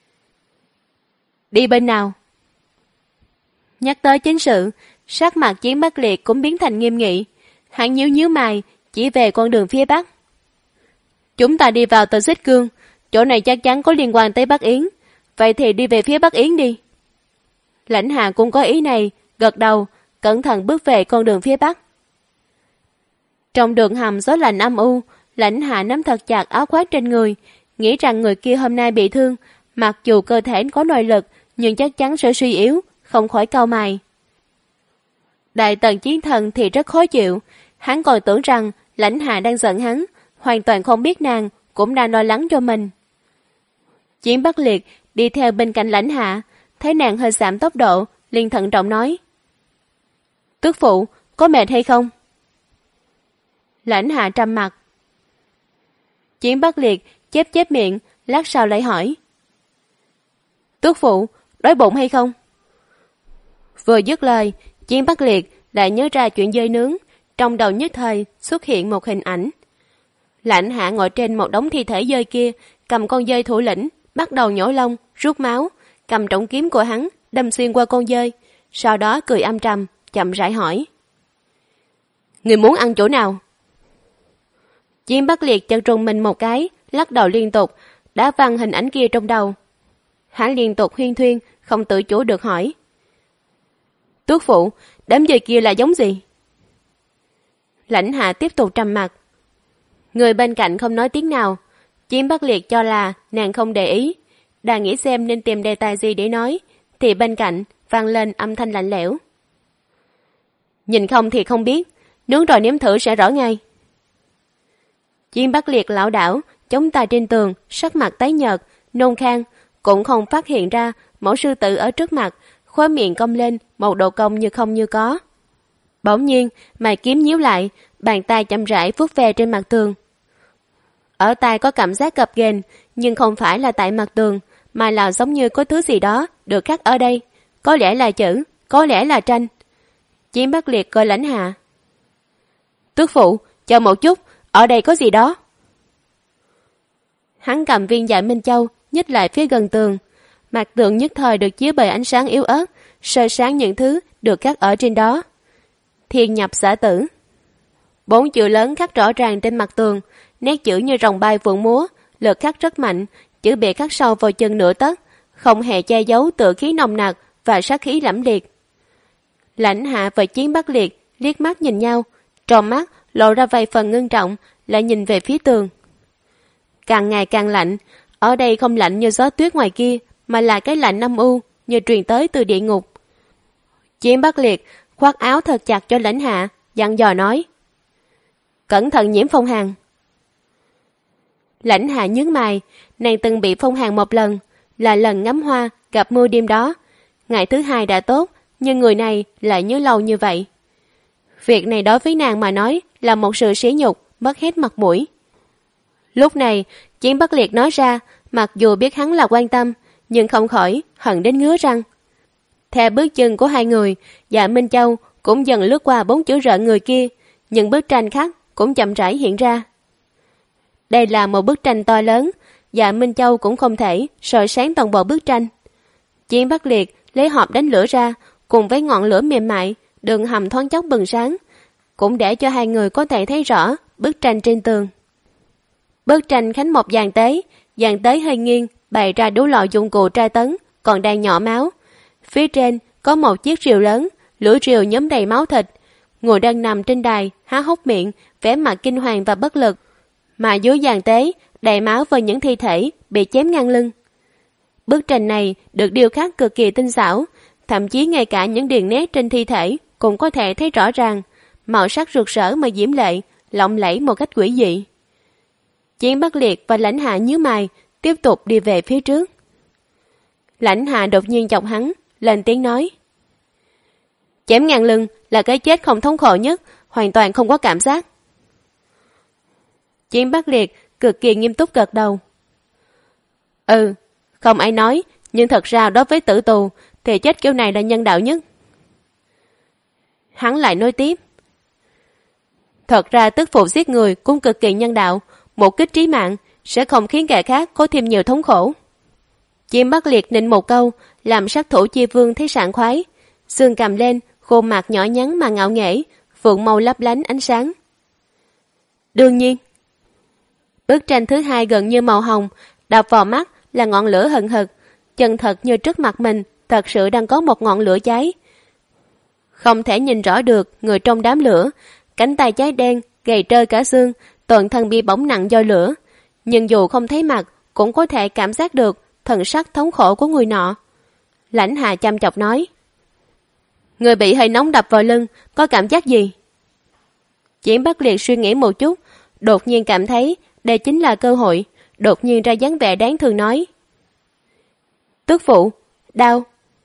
"Đi bên nào?" Nhắc tới chính sự, sắc mặt Chiến Bất Liệt cũng biến thành nghiêm nghị. Hắn nhíu nhíu mày, chỉ về con đường phía bắc. "Chúng ta đi vào Tờ Xích Cương, chỗ này chắc chắn có liên quan tới Bắc Yến, vậy thì đi về phía Bắc Yến đi." Lãnh Hạ cũng có ý này, gật đầu, cẩn thận bước về con đường phía bắc. Trong đường hầm gió lạnh âm u, Lãnh Hạ nắm thật chặt áo khoác trên người, nghĩ rằng người kia hôm nay bị thương, mặc dù cơ thể có nội lực nhưng chắc chắn sẽ suy yếu, không khỏi cau mày. Đại Tần Chiến Thần thì rất khó chịu, hắn còn tưởng rằng Lãnh Hạ đang giận hắn, hoàn toàn không biết nàng cũng đang lo lắng cho mình. Chiến Bắc Liệt đi theo bên cạnh Lãnh Hạ, thấy nàng hơi giảm tốc độ, liền thận trọng nói: Tước phụ, có mệt hay không? Lãnh Hạ trầm mặt. Chiến Bắc Liệt chép miệng, lát sau lại hỏi: Tước phụ, đói bụng hay không? Vừa dứt lời, Chiến Bắc Liệt lại nhớ ra chuyện dơi nướng, trong đầu nhất thời xuất hiện một hình ảnh. Lãnh Hạ ngồi trên một đống thi thể dơi kia, cầm con dơi thủ lĩnh, bắt đầu nhổ lông, rút máu, cầm trọng kiếm của hắn đâm xuyên qua con dơi, sau đó cười âm trầm, chậm rãi hỏi: Người muốn ăn chỗ nào? Chiến Bắc Liệt chợt rùng mình một cái, lắc đầu liên tục, đã văng hình ảnh kia trong đầu. Hắn liên tục huyên thuyên, không tự chủ được hỏi: Tước phụ, đám dơi kia là giống gì? Lãnh Hạ tiếp tục trầm mặc. Người bên cạnh không nói tiếng nào. Chiến Bắc Liệt cho là nàng không để ý, đang nghĩ xem nên tìm đề tài gì để nói, thì bên cạnh vang lên âm thanh lạnh lẽo: Nhìn không thì không biết, nướng rồi nếm thử sẽ rõ ngay. Chiến Bắc Liệt lảo đảo, chống tay trên tường, sắc mặt tái nhợt, nôn khan, cũng không phát hiện ra mẫu sư tử ở trước mặt, khóe miệng cong lên một độ cong như không như có. Bỗng nhiên, mày kiếm nhíu lại, bàn tay chậm rãi vuốt ve trên mặt tường. Ở tai có cảm giác gập ghềnh, nhưng không phải là tại mặt tường, mà là giống như có thứ gì đó được khắc ở đây. Có lẽ là chữ, có lẽ là tranh. Chiến Bắc Liệt gọi Lãnh Hạ: Tước phụ, chờ một chút, ở đây có gì đó. Hắn cầm viên Dạ Minh Châu, nhích lại phía gần tường. Mặt tường nhất thời được chiếu bởi ánh sáng yếu ớt, soi sáng những thứ được khắc ở trên đó. Thiên nhập xã tử. 4 chữ lớn khắc rõ ràng trên mặt tường, nét chữ như rồng bay phượng múa, lực khắc rất mạnh, chữ bị khắc sâu vào chân nửa tấc, không hề che giấu tự khí nồng nặc và sát khí lẫm liệt. Lãnh Hạ và Chiến Bắc Liệt liếc mắt nhìn nhau, trong mắt lộ ra vài phần ngưng trọng, lại nhìn về phía tường. Càng ngày càng lạnh, ở đây không lạnh như gió tuyết ngoài kia, mà là cái lạnh âm u như truyền tới từ địa ngục. Chiến Bắc Liệt khoác áo thật chặt cho Lãnh Hạ, dặn dò nói: Cẩn thận nhiễm phong hàn. Lãnh Hạ nhướng mày, nàng từng bị phong hàn một lần, là lần ngắm hoa gặp mưa đêm đó. Ngày thứ hai đã tốt, nhưng người này lại nhớ lâu như vậy. Việc này đối với nàng mà nói là một sự sỉ nhục, mất hết mặt mũi. Lúc này, Chiến Bắc Liệt nói ra, mặc dù biết hắn là quan tâm, nhưng không khỏi hận đến ngứa răng. Theo bước chân của hai người, Dạ Minh Châu cũng dần lướt qua 4 chữ rợn người kia, những bức tranh khác cũng chậm rãi hiện ra. Đây là một bức tranh to lớn, Dạ Minh Châu cũng không thể soi sáng toàn bộ bức tranh. Chiến Bắc Liệt lấy hộp đánh lửa ra, cùng với ngọn lửa mềm mại, đường hầm thoáng chốc bừng sáng, cũng để cho hai người có thể thấy rõ bức tranh trên tường. Bức tranh khánh một dàn tế hơi nghiêng, bày ra đủ loại dụng cụ tra tấn, còn đang nhỏ máu. Phía trên có một chiếc rìu lớn, lưỡi rìu nhóm đầy máu thịt. Người đang nằm trên đài, há hốc miệng, vẻ mặt kinh hoàng và bất lực. Mà dưới dàn tế, đầy máu với những thi thể bị chém ngang lưng. Bức tranh này được điêu khắc cực kỳ tinh xảo, thậm chí ngay cả những đường nét trên thi thể cũng có thể thấy rõ ràng, màu sắc rực rỡ mà diễm lệ, lộng lẫy một cách quỷ dị. Chiến Bắc Liệt và Lãnh Hạ nhíu mày, tiếp tục đi về phía trước. Lãnh Hạ đột nhiên chọc hắn, lên tiếng nói: Chém ngang lưng là cái chết không thống khổ nhất, hoàn toàn không có cảm giác. Chiến Bắc Liệt cực kỳ nghiêm túc gật đầu. Không ai nói, nhưng thật ra đối với tử tù thì chết kiểu này là nhân đạo nhất. Hắn lại nói tiếp: Thật ra tức phụ giết người cũng cực kỳ nhân đạo, một kích trí mạng sẽ không khiến kẻ khác có thêm nhiều thống khổ. Chiến Bắc Liệt nịnh một câu, làm sát thủ Chi Vương thấy sảng khoái, xương cầm lên, khuôn mặt nhỏ nhắn mà ngạo nghễ, phượng màu lấp lánh ánh sáng. Đương nhiên. Bức tranh thứ hai gần như màu hồng, đập vào mắt là ngọn lửa hừng hực, chân thật như trước mặt mình thật sự đang có một ngọn lửa cháy. Không thể nhìn rõ được người trong đám lửa, cánh tay cháy đen, gầy trơ cả xương, toàn thân bị bỏng nặng do lửa, nhưng dù không thấy mặt cũng có thể cảm giác được thần sắc thống khổ của người nọ. Lãnh Hạ chăm chọc nói: Người bị hơi nóng đập vào lưng, có cảm giác gì? Chiến Bắc Liệt suy nghĩ một chút, đột nhiên cảm thấy đây chính là cơ hội, đột nhiên ra dáng vẻ đáng thương nói: Tước phụ, đau.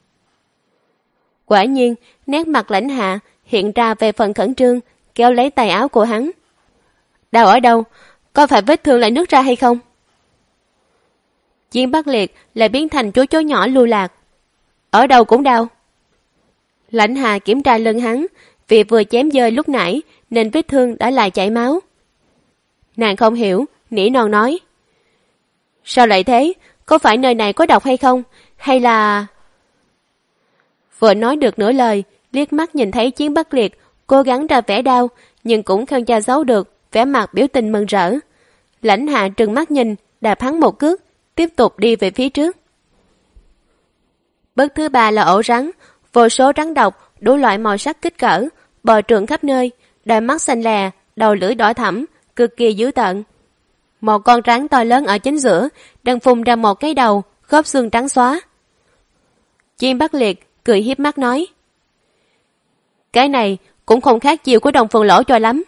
Quả nhiên, nét mặt Lãnh Hạ hiện ra về phần khẩn trương, kéo lấy tay áo của hắn. Đau ở đâu? Có phải vết thương lại nứt ra hay không? Chiến Bắc Liệt lại biến thành chú chó nhỏ lưu lạc. Ở đâu cũng đau. Lãnh Hà kiểm tra lưng hắn, vì vừa chém dơi lúc nãy nên vết thương đã lại chảy máu. Nàng không hiểu, nỉ non nói. Sao lại thế? Có phải nơi này có độc hay không? Hay là... Vừa nói được nửa lời, liếc mắt nhìn thấy Chiến Bắc Liệt cố gắng ra vẻ đau, nhưng cũng không che giấu được vẻ mặt biểu tình mừng rỡ. Lãnh Hạ trừng mắt nhìn, đạp hắn một cước, tiếp tục đi về phía trước. Bước thứ 3 là ổ rắn, vô số rắn độc, đủ loại màu sắc kích cỡ, bò trượng khắp nơi, đôi mắt xanh lè, đầu lưỡi đỏ thẫm, cực kỳ dữ tợn. Một con rắn to lớn ở chính giữa, đang phun ra một cái đầu, khớp xương trắng xóa. Chiến Bắc Liệt cười hiếp mắt nói. Cái này cũng không khác chiều của Đồng Phượng Lỗ cho lắm.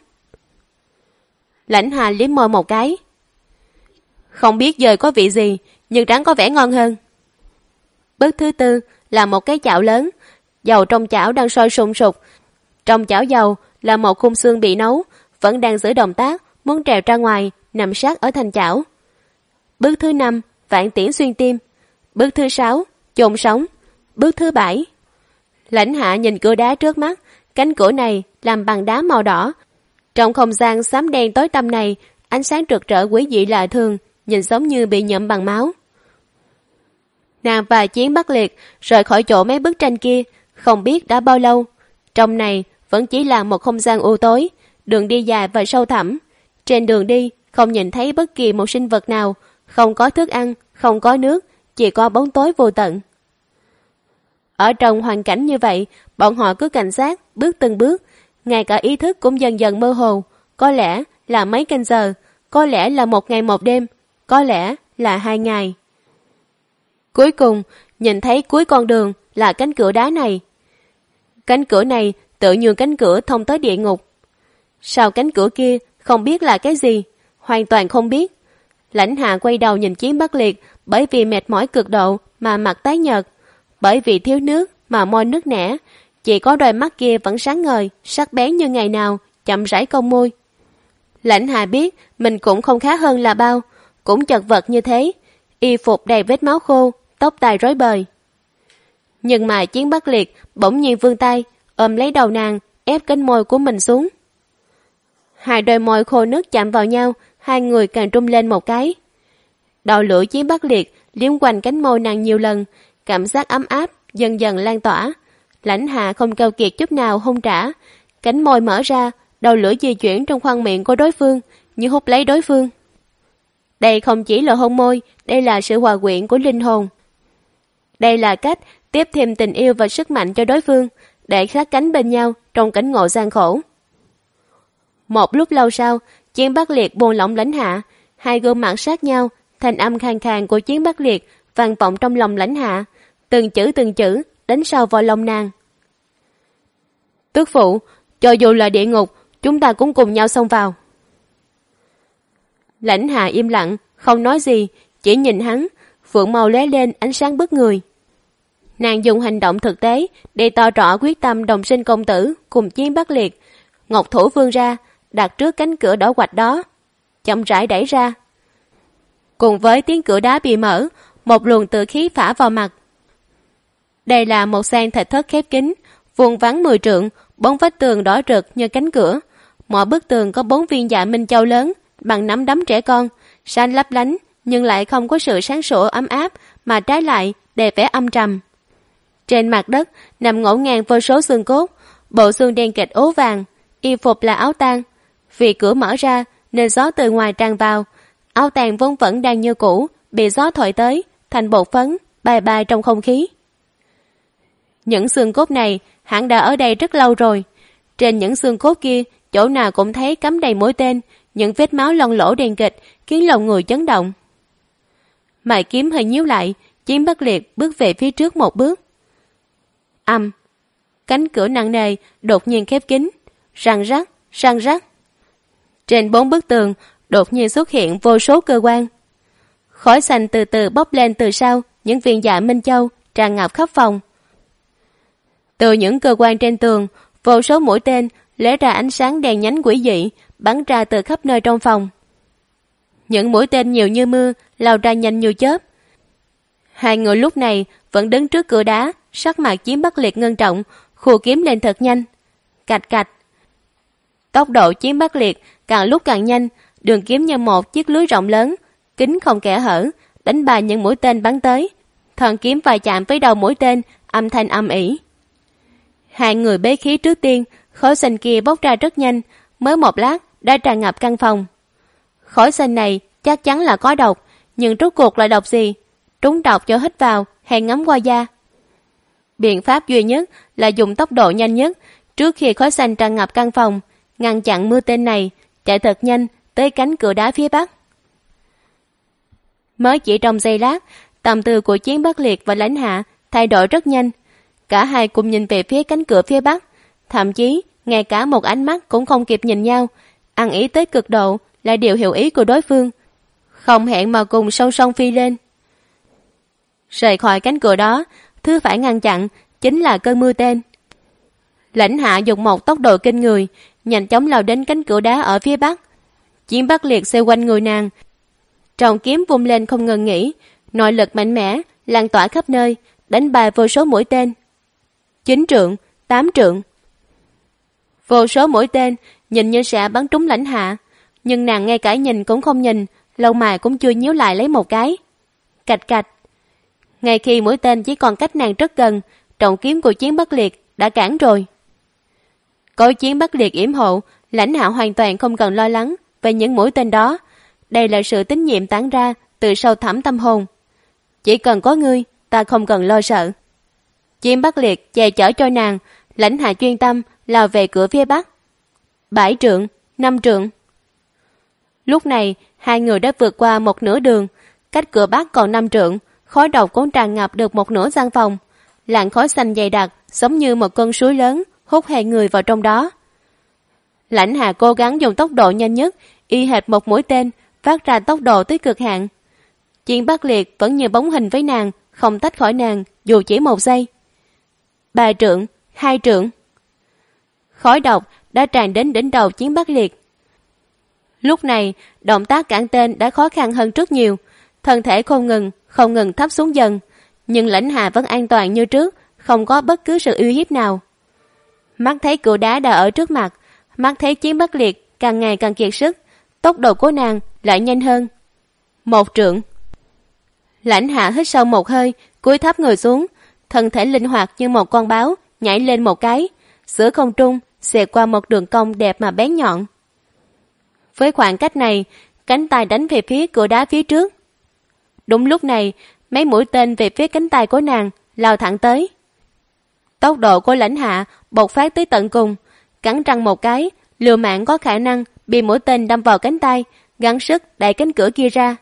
Lãnh Hà liếm môi một cái. Không biết dời có vị gì, nhưng rắn có vẻ ngon hơn. Bước thứ 4 là một cái chảo lớn, dầu trong chảo đang sôi sùng sục. Trong chảo dầu là một khung xương bị nấu, vẫn đang giữ động tác, muốn trèo ra ngoài, nằm sát ở thành chảo. Bước thứ 5, vạn tiễn xuyên tim. Bước thứ 6, chôn sống. Bước thứ 7. Lãnh Hạ nhìn cửa đá trước mắt, cánh cửa này làm bằng đá màu đỏ. Trong không gian xám đen tối tăm này, ánh sáng rực rỡ quý dị lạ thường, nhìn giống như bị nhuộm bằng máu. Nàng và Chiến Bắc Liệt rời khỏi chỗ mấy bức tranh kia, không biết đã bao lâu. Trong này vẫn chỉ là một không gian u tối, đường đi dài và sâu thẳm. Trên đường đi không nhìn thấy bất kỳ một sinh vật nào, không có thức ăn, không có nước, chỉ có bóng tối vô tận. Ở trong hoàn cảnh như vậy, bọn họ cứ cảnh giác, bước từng bước, ngay cả ý thức cũng dần dần mơ hồ. Có lẽ là mấy canh giờ, có lẽ là 1 ngày 1 đêm, có lẽ là 2 ngày. Cuối cùng, nhìn thấy cuối con đường là cánh cửa đá này. Cánh cửa này tự như cánh cửa thông tới địa ngục. Sau cánh cửa kia không biết là cái gì, hoàn toàn không biết. Lãnh Hạ quay đầu nhìn Chiến Bắc Liệt, bởi vì mệt mỏi cực độ mà mặt tái nhợt, bởi vì thiếu nước mà môi nứt nẻ, chỉ có đôi mắt kia vẫn sáng ngời, sắc bén như ngày nào, chậm rãi cong môi. Lãnh Hạ biết mình cũng không khá hơn là bao, cũng chật vật như thế, y phục đầy vết máu khô, tóc tai rối bời. Nhưng mà Chiến Bắc Liệt bỗng nhiên vươn tay, ôm lấy đầu nàng, ép cánh môi của mình xuống. Hai đôi môi khô nước chạm vào nhau, hai người càng rung lên một cái. Đầu lưỡi Chiến Bắc Liệt liếm quanh cánh môi nàng nhiều lần, cảm giác ấm áp dần dần lan tỏa. Lãnh Hạ không keo kiệt chút nào hôn trả, cánh môi mở ra, đầu lưỡi di chuyển trong khoang miệng của đối phương, như hút lấy đối phương. Đây không chỉ là hôn môi, đây là sự hòa quyện của linh hồn. Đây là cách tiếp thêm tình yêu và sức mạnh cho đối phương, để sát cánh bên nhau trong cảnh ngộ gian khổ. Một lúc lâu sau, Chiến Bắc Liệt buông lỏng Lãnh Hạ, hai gương mặt sát nhau, thanh âm khàn khàn của Chiến Bắc Liệt vang vọng trong lòng Lãnh Hạ, từng chữ đánh sâu vào lòng nàng. Tước phụ, cho dù là địa ngục, chúng ta cũng cùng nhau xông vào. Lãnh Hạ im lặng, không nói gì, chỉ nhìn hắn, phượng màu lóe lên ánh sáng bức người. Nàng dùng hành động thực tế để tỏ rõ quyết tâm đồng sinh công tử cùng Chiến Bắc Liệt. Ngọc thủ vươn ra, đặt trước cánh cửa đỏ quạch đó, chậm rãi đẩy ra. Cùng với tiếng cửa đá bị mở, một luồng tự khí phả vào mặt. Đây là một gian thạch thất khép kín, vuông vắn 10 trượng, 4 vách tường đỏ rực như cánh cửa. Mọi bức tường có 4 viên dạ minh châu lớn, bằng nắm đấm trẻ con, xanh lấp lánh, nhưng lại không có sự sáng sủa ấm áp, mà trái lại đầy vẻ âm trầm. Trên mặt đất nằm ngổn ngang vô số xương cốt, bộ xương đen kịt ố vàng, y phục là áo tang. Vì cửa mở ra nên gió từ ngoài tràn vào, áo tang vốn vẫn đang như cũ, bị gió thổi tới thành bột phấn bay bay trong không khí. Những xương cốt này hẳn đã ở đây rất lâu rồi. Trên những xương cốt kia, chỗ nào cũng thấy cắm đầy mũi tên, những vết máu loang lỗ đen kịch khiến lòng người chấn động. Mày kiếm hơi nhíu lại, Chiến Bắc Liệt bước về phía trước một bước. Cánh cửa nặng nề đột nhiên khép kín, răng rắc. Trên 4 bức tường đột nhiên xuất hiện vô số cơ quan. Khói xanh từ từ bốc lên từ sau, những viên dạ minh châu tràn ngập khắp phòng. Từ những cơ quan trên tường, vô số mũi tên lóe ra ánh sáng đèn nhánh quỷ dị, bắn ra từ khắp nơi trong phòng. Những mũi tên nhiều như mưa, lao ra nhanh như chớp. Hai người lúc này vẫn đứng trước cửa đá, sắc mặt Chiến Bắc Liệt ngưng trọng, khua kiếm lên thật nhanh. Cạch cạch. Tốc độ Chiến Bắc Liệt càng lúc càng nhanh, đường kiếm như một chiếc lưới rộng lớn, kín không kẽ hở, đánh bại những mũi tên bắn tới. Thần kiếm va chạm với đầu mũi tên, âm thanh âm ỉ. Hai người bế khí trước tiên, khói xanh kia bốc ra rất nhanh, mới một lát đã tràn ngập căn phòng. Khói xanh này chắc chắn là có độc, nhưng rốt cuộc là độc gì? Trúng độc cho hít vào hay ngấm qua da? Biện pháp duy nhất là dùng tốc độ nhanh nhất trước khi khói xanh tràn ngập căn phòng, ngăn chặn mưa tên này, chạy thật nhanh tới cánh cửa đá phía bắc. Mới chỉ trong giây lát, tâm tư của Chiến Bắc Liệt và Lãnh Hạ thay đổi rất nhanh. Cả hai cùng nhìn về phía cánh cửa phía bắc, thậm chí ngay cả một ánh mắt cũng không kịp nhìn nhau, ăn ý tới cực độ là điều hiểu ý của đối phương, không hẹn mà cùng song song phi lên. Rời khỏi cánh cửa đó, thứ phải ngăn chặn chính là cơn mưa tên. Lãnh Hạ dùng một tốc độ kinh người, nhanh chóng lao đến cánh cửa đá ở phía bắc. Chiến Bắc Liệt xoay quanh người nàng, trọng kiếm vung lên không ngừng nghỉ, nội lực mạnh mẽ lan tỏa khắp nơi, đánh bại vô số mũi tên. 9 trượng, 8 trượng. Vô số mũi tên nhìn như sẽ bắn trúng Lãnh Hạ, nhưng nàng ngay cả nhìn cũng không nhìn, lông mày cũng chưa nhíu lại lấy một cái. Cạch cạch. Ngay khi mũi tên chỉ còn cách nàng rất gần, trọng kiếm của Chiến Bắc Liệt đã cản rồi. Có Chiến Bắc Liệt yểm hộ, Lãnh Hạ hoàn toàn không cần lo lắng về những mũi tên đó. Đây là sự tín nhiệm tản ra từ sâu thẳm tâm hồn. Chỉ cần có ngươi, ta không cần lo sợ. Chiến Bắc Liệt che chở cho nàng, Lãnh Hạ chuyên tâm lao về cửa phía bắc. 7 trượng, 5 trượng. Lúc này, hai người đã vượt qua một nửa đường, cách cửa bắc còn 5 trượng, khói độc cũng tràn ngập được một nửa gian phòng. Làn khói xanh dày đặc, giống như một con suối lớn, hút hai người vào trong đó. Lãnh Hạ cố gắng dùng tốc độ nhanh nhất, y hệt một mũi tên, phát ra tốc độ tới cực hạn. Chiến Bắc Liệt vẫn như bóng hình với nàng, không tách khỏi nàng dù chỉ một giây. 3 trượng, 2 trượng. Khói độc đã tràn đến đỉnh đầu Chiến Bắc Liệt. Lúc này, động tác cản tên đã khó khăn hơn rất nhiều, thân thể không ngừng thấp xuống dần, nhưng Lãnh Hạ vẫn an toàn như trước, không có bất cứ sự uy hiếp nào. Mắt thấy cửa đá đã ở trước mặt, mắt thấy Chiến Bắc Liệt càng ngày càng kiệt sức, tốc độ của nàng lại nhanh hơn. 1 trượng. Lãnh Hạ hít sâu một hơi, cúi thấp người xuống, thân thể linh hoạt như một con báo, nhảy lên một cái, giữa không trung xẹt qua một đường cong đẹp mà bén nhọn. Với khoảng cách này, cánh tay đánh về phía cửa đá phía trước. Đúng lúc này, mấy mũi tên về phía cánh tay của nàng lao thẳng tới. Tốc độ của Lãnh Hạ bộc phát tới tận cùng, cắn răng một cái, liều mạng có khả năng bị mũi tên đâm vào cánh tay, gắng sức đẩy cánh cửa kia ra.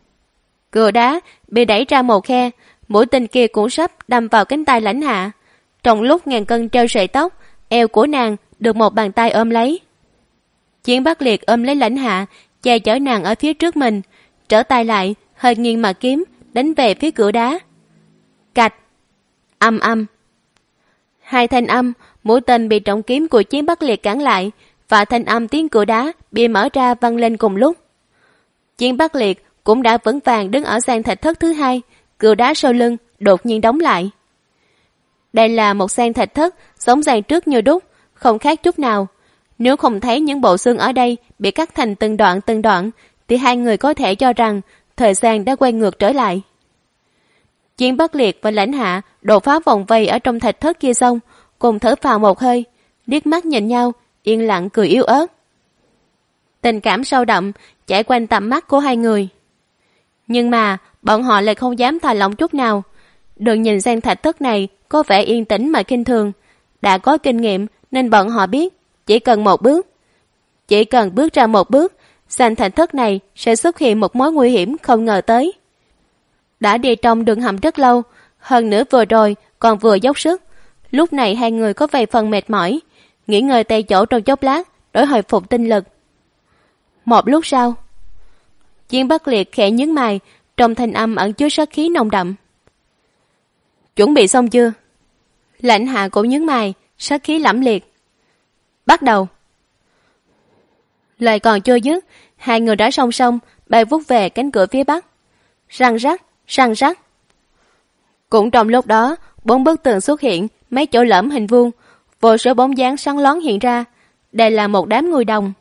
Cửa đá bị đẩy ra một khe, mũi tên kia cũng sắp đâm vào cánh tay Lãnh Hạ. Trong lúc ngàn cân treo sợi tóc, eo của nàng được một bàn tay ôm lấy. Chiến Bắc Liệt ôm lấy Lãnh Hạ, che chở nàng ở phía trước mình, trở tay lại, hơi nghiêng mà kiếm, đánh về phía cửa đá. Cạch, âm âm. Hai thanh âm, mũi tên bị trọng kiếm của Chiến Bắc Liệt cản lại, và thanh âm tiếng cửa đá bị mở ra vang lên cùng lúc. Chiến Bắc Liệt cũng đã vững vàng đứng ở gian thạch thất thứ hai, cửa đá sau lưng đột nhiên đóng lại. Đây là một gian thạch thất giống gian trước như đúc, không khác chút nào. Nếu không thấy những bộ xương ở đây bị cắt thành từng đoạn, thì hai người có thể cho rằng thời gian đã quay ngược trở lại. Chiến Bắc Liệt và Lãnh Hạ đột phá vòng vây ở trong thạch thất kia xong, cùng thở phào một hơi, liếc mắt nhìn nhau, yên lặng cười yếu ớt. Tình cảm sâu đậm chảy quanh tầm mắt của hai người. Nhưng mà bọn họ lại không dám thả lỏng chút nào. Đừng nhìn gian thạch thất này có vẻ yên tĩnh mà kinh thường. Đã có kinh nghiệm nên bọn họ biết chỉ cần bước ra một bước, gian thạch thất này sẽ xuất hiện một mối nguy hiểm không ngờ tới. Đã đi trong đường hầm rất lâu, hơn nữa vừa rồi còn vừa dốc sức. Lúc này hai người có vài phần mệt mỏi, nghỉ ngơi tại chỗ trong chốc lát để hồi phục tinh lực. Một lúc sau, Chiến Bắc Liệt khẽ nhướng mày, trong thanh âm ẩn chứa sát khí nồng đậm. Chuẩn bị xong chưa? Lãnh Hạ cũng nhướng mày, sát khí lẫm liệt. Bắt đầu. Lời còn chưa dứt, hai người đã song song bay vút về cánh cửa phía bắc. Răng rắc, răng rắc. Cũng trong lúc đó, 4 bức tường xuất hiện mấy chỗ lõm hình vuông, vô số bóng dáng sáng lón hiện ra. Đây là một đám người đồng.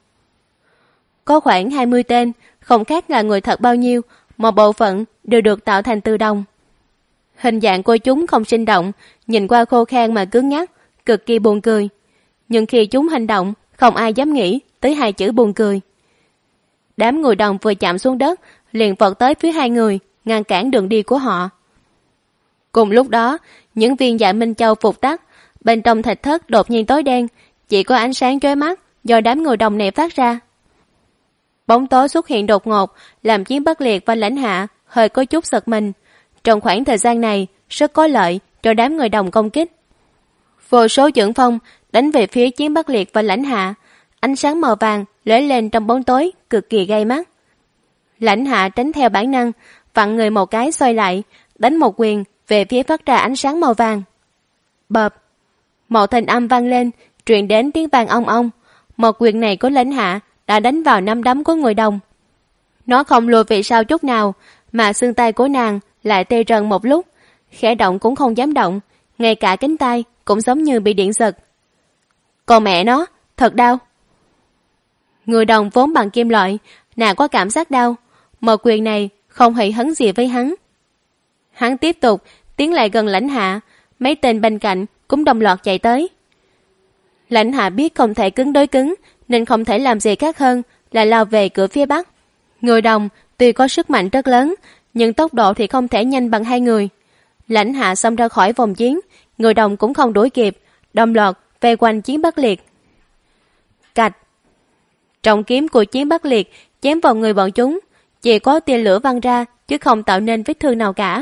Có khoảng 20 tên, không khác là người thật bao nhiêu, một bộ phận đều được tạo thành từ đồng. Hình dạng của chúng không sinh động, nhìn qua khô khan mà cứng nhắc, cực kỳ buồn cười. Nhưng khi chúng hành động, không ai dám nghĩ tới hai chữ buồn cười. Đám người đồng vừa chạm xuống đất, liền vọt tới phía hai người, ngăn cản đường đi của họ. Cùng lúc đó, những viên dạ minh châu phục tắt, bên trong thạch thất đột nhiên tối đen, chỉ có ánh sáng chói mắt do đám người đồng này phát ra. Bóng tối xuất hiện đột ngột, làm Chiến Bắc Liệt và Lãnh Hạ hơi có chút giật mình. Trong khoảng thời gian này, rất có lợi cho đám người đồng công kích. Vô số chưởng phong đánh về phía Chiến Bắc Liệt và Lãnh Hạ, ánh sáng màu vàng lóe lên trong bóng tối, cực kỳ gay mắt. Lãnh Hạ tránh theo bản năng, vặn người một cái xoay lại, đánh một quyền về phía phát ra ánh sáng màu vàng. Bợp, một thanh âm vang lên, truyền đến tiếng vang ong ong. Một quyền này của Lãnh Hạ đã đánh vào nắm đấm của người đồng. Nó không lùi về sau chút nào, mà xương tay của nàng lại tê rần một lúc, khẽ động cũng không dám động, ngay cả cánh tay cũng giống như bị điện giật. Còn mẹ nó, thật đau. Người đồng vốn bằng kim loại, nàng có cảm giác đau. Một quyền này không hề hấn gì với hắn. Hắn tiếp tục tiến lại gần Lãnh Hạ, mấy tên bên cạnh cũng đồng loạt chạy tới. Lãnh Hạ biết không thể cứng đối cứng, nên không thể làm gì khác hơn là lao về cửa phía bắc. Người đồng tuy có sức mạnh rất lớn, nhưng tốc độ thì không thể nhanh bằng hai người. Lãnh Hạ xông ra khỏi vòng chiến, người đồng cũng không đuổi kịp, đồng loạt vây quanh Chiến Bắc Liệt. Cạch! Trọng kiếm của Chiến Bắc Liệt chém vào người bọn chúng, chỉ có tia lửa văng ra chứ không tạo nên vết thương nào cả.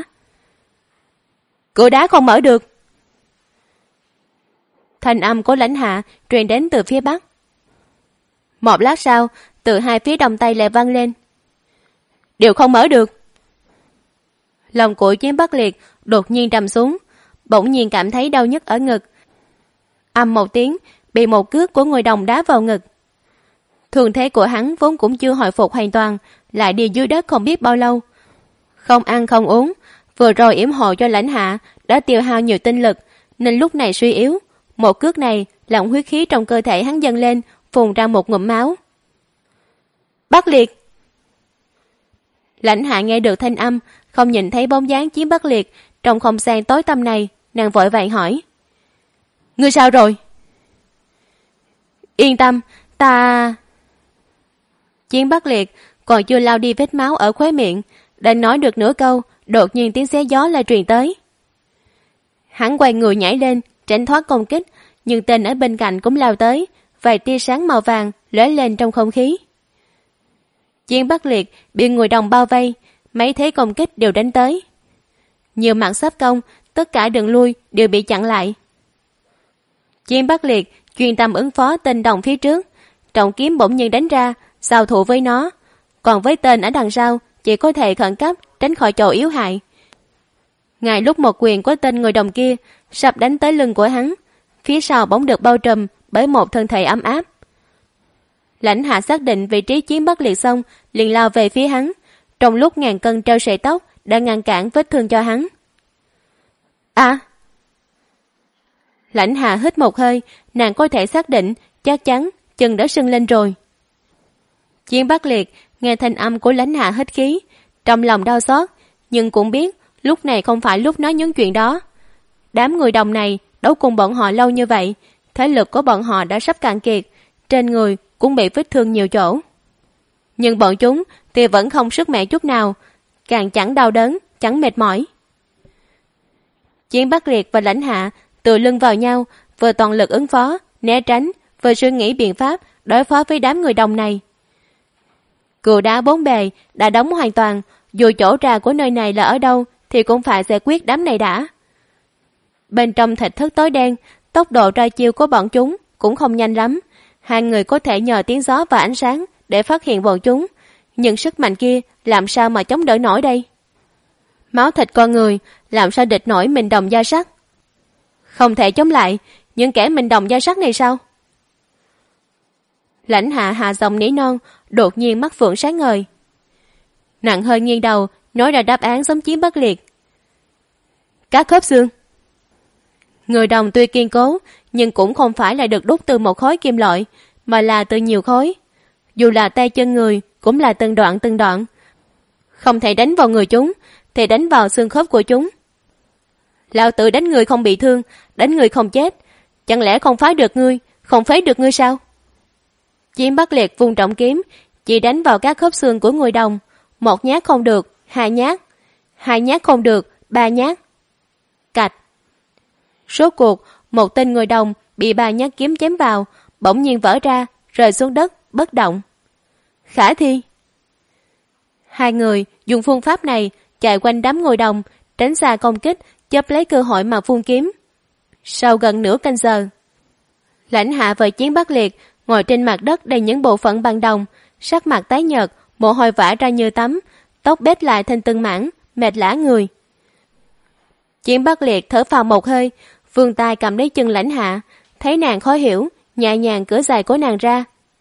Cửa đá không mở được. Thanh âm của Lãnh Hạ truyền đến từ phía bắc. Một lát sau, từ hai phía đông tây lại vang lên. Đều không mở được. Lòng của Chiến Bắc Liệt đột nhiên trầm xuống, bỗng nhiên cảm thấy đau nhức ở ngực. Ầm một tiếng, bị một cước của người đồng đá vào ngực. Thương thế của hắn vốn cũng chưa hồi phục hoàn toàn, lại đi dưới đất không biết bao lâu. Không ăn không uống, vừa rồi yểm hộ cho Lãnh Hạ đã tiêu hao nhiều tinh lực, nên lúc này suy yếu. Một cước này làm huyết khí trong cơ thể hắn dâng lên, phun ra một ngụm máu. Bắc Liệt! Lãnh Hạ nghe được thanh âm, không nhìn thấy bóng dáng Chiến Bắc Liệt trong không gian tối tăm này, nàng vội vàng hỏi. Ngươi sao rồi? Yên tâm, ta... Chiến Bắc Liệt còn chưa lau đi vết máu ở khóe miệng, đang nói được nửa câu, đột nhiên tiếng xé gió lại truyền tới. Hắn quay người nhảy lên, tránh thoát công kích, nhưng tên ở bên cạnh cũng lao tới, vài tia sáng màu vàng lóe lên trong không khí. Chiến Bắc Liệt bị người đồng bao vây, mấy thế công kích đều đánh tới. Nhiều mạng sắp công, tất cả đường lui đều bị chặn lại. Chiến Bắc Liệt chuyên tâm ứng phó tên đồng phía trước, trọng kiếm bỗng nhiên đánh ra, giao thủ với nó. Còn với tên ở đằng sau, chỉ có thể khẩn cấp tránh khỏi chỗ yếu hại. Ngay lúc một quyền của tên người đồng kia sắp đánh tới lưng của hắn, phía sau bỗng được bao trùm bởi một thân thể ấm áp. Lãnh Hạ xác định vị trí Chiến Bắc Liệt xong, liền lao về phía hắn, trong lúc ngàn cân treo sợi tóc đã ngăn cản vết thương cho hắn. À! Lãnh Hạ hít một hơi, nàng có thể xác định chắc chắn chân đã sưng lên rồi. Chiến Bắc Liệt nghe thanh âm của Lãnh Hạ hít khí, trong lòng đau xót, nhưng cũng biết lúc này không phải lúc nói những chuyện đó. Đám người đồng này đấu cùng bọn họ lâu như vậy, thể lực của bọn họ đã sắp cạn kiệt, trên người cũng bị vết thương nhiều chỗ. Nhưng bọn chúng thì vẫn không sức mẻ chút nào, càng chẳng đau đớn, chẳng mệt mỏi. Chiến Bắc Liệt và Lãnh Hạ tựa lưng vào nhau, vừa toàn lực ứng phó, né tránh, vừa suy nghĩ biện pháp đối phó với đám người đồng này. Cừu đá bốn bề đã đóng hoàn toàn, dù chỗ ra của nơi này là ở đâu thì cũng phải giải quyết đám này đã. Bên trong thạch thất tối đen, tốc độ ra chiêu của bọn chúng cũng không nhanh lắm. Hai người có thể nhờ tiếng gió và ánh sáng để phát hiện bọn chúng, nhưng sức mạnh kia làm sao mà chống đỡ nổi đây? Máu thịt con người làm sao địch nổi mình đồng gia sắc. Không thể chống lại những kẻ mình đồng gia sắc này sao? Lãnh Hạ hạ giọng nỉ non, đột nhiên mắt phượng sáng ngời. Nàng hơi nghiêng đầu, nói ra đáp án giống Chiến Bất Liệt. Các khớp xương. Người đồng tuy kiên cố, nhưng cũng không phải là được đúc từ một khối kim loại, mà là từ nhiều khối. Dù là tay chân người, cũng là từng đoạn. Không thể đánh vào người chúng, thì đánh vào xương khớp của chúng. Lão tử đánh người không bị thương, đánh người không chết. Chẳng lẽ không phá được ngươi, không phế được ngươi sao? Chiến Bất Liệt vung trọng kiếm, chỉ đánh vào các khớp xương của người đồng. Một nhát không được, hai nhát không được, ba nhát. Cạch. Rốt cuộc, một tên người đồng bị ba nhát kiếm chém vào, bỗng nhiên vỡ ra, rơi xuống đất, bất động. Khả thi. Hai người dùng phương pháp này chạy quanh đám ngôi đồng, tránh xa công kích, chớp lấy cơ hội mà phun kiếm. Sau gần nửa canh giờ, Lãnh Hạ và Chiến Bất Liệt ngồi trên mặt đất đầy những bộ phận bằng đồng, sắc mặt tái nhợt, mồ hôi vã ra như tắm, tóc bết lại thành từng mảng, mệt lả người. Chiến Bất Liệt thở phào một hơi, vươn tay cầm lấy chân Lãnh Hạ, thấy nàng khó hiểu, nhẹ nhàng cởi giày của nàng ra.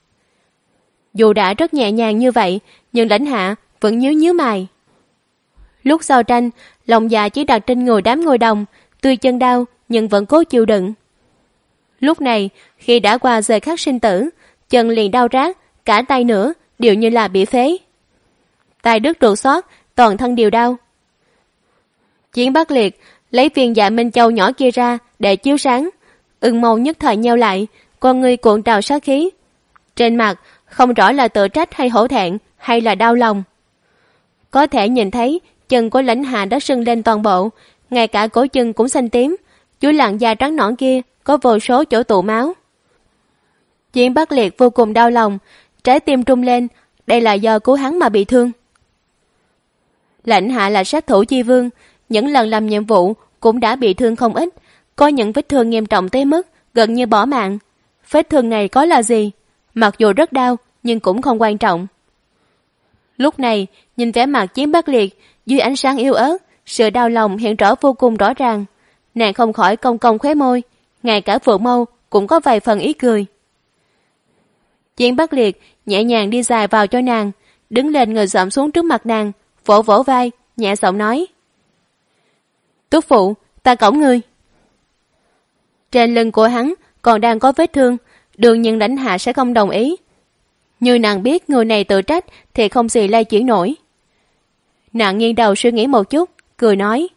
Dù đã rất nhẹ nhàng như vậy, nhưng Lãnh Hạ vẫn nhíu mày. Lúc giao tranh, lòng dạ chỉ đặt trên người đám ngôi đồng, tuy chân đau nhưng vẫn cố chịu đựng. Lúc này, khi đã qua giờ khắc sinh tử, chân liền đau rát, cả tay nữa đều như là bị phế. Tay đứt ruột xót, toàn thân đều đau. Chiến Bất Liệt lấy viên Dạ Minh Châu nhỏ kia ra để chiếu sáng, ưng mâu nhất thời nheo lại, con người cuộn trào sát khí. Trên mặt không rõ là tự trách hay hổ thẹn hay là đau lòng. Có thể nhìn thấy chân của Lãnh Hạ đã sưng lên toàn bộ, ngay cả cổ chân cũng xanh tím, dưới làn da trắng nõn kia có vô số chỗ tụ máu. Chiến Bất Liệt vô cùng đau lòng, trái tim trung lên, đây là do cứu hắn mà bị thương. Lãnh Hạ là sát thủ chi vương, những lần làm nhiệm vụ cũng đã bị thương không ít, có những vết thương nghiêm trọng tới mức gần như bỏ mạng. Vết thương này có là gì? Mặc dù rất đau, nhưng cũng không quan trọng. Lúc này, nhìn vẻ mặt Chiến Bất Liệt, dưới ánh sáng yếu ớt, sự đau lòng hiện rõ vô cùng rõ ràng. Nàng không khỏi cong cong khóe môi, ngay cả phượng mâu cũng có vài phần ý cười. Chiến Bất Liệt nhẹ nhàng đi dài vào cho nàng, đứng lên ngồi xổm xuống trước mặt nàng, vỗ vỗ vai, nhẹ giọng nói. Túc phụ, ta cõng ngươi. Trên lưng của hắn còn đang có vết thương, đương nhiên Lãnh Hạ sẽ không đồng ý. Như nàng biết người này tự trách thì không gì lay chuyển nổi. Nàng nghiêng đầu suy nghĩ một chút, cười nói.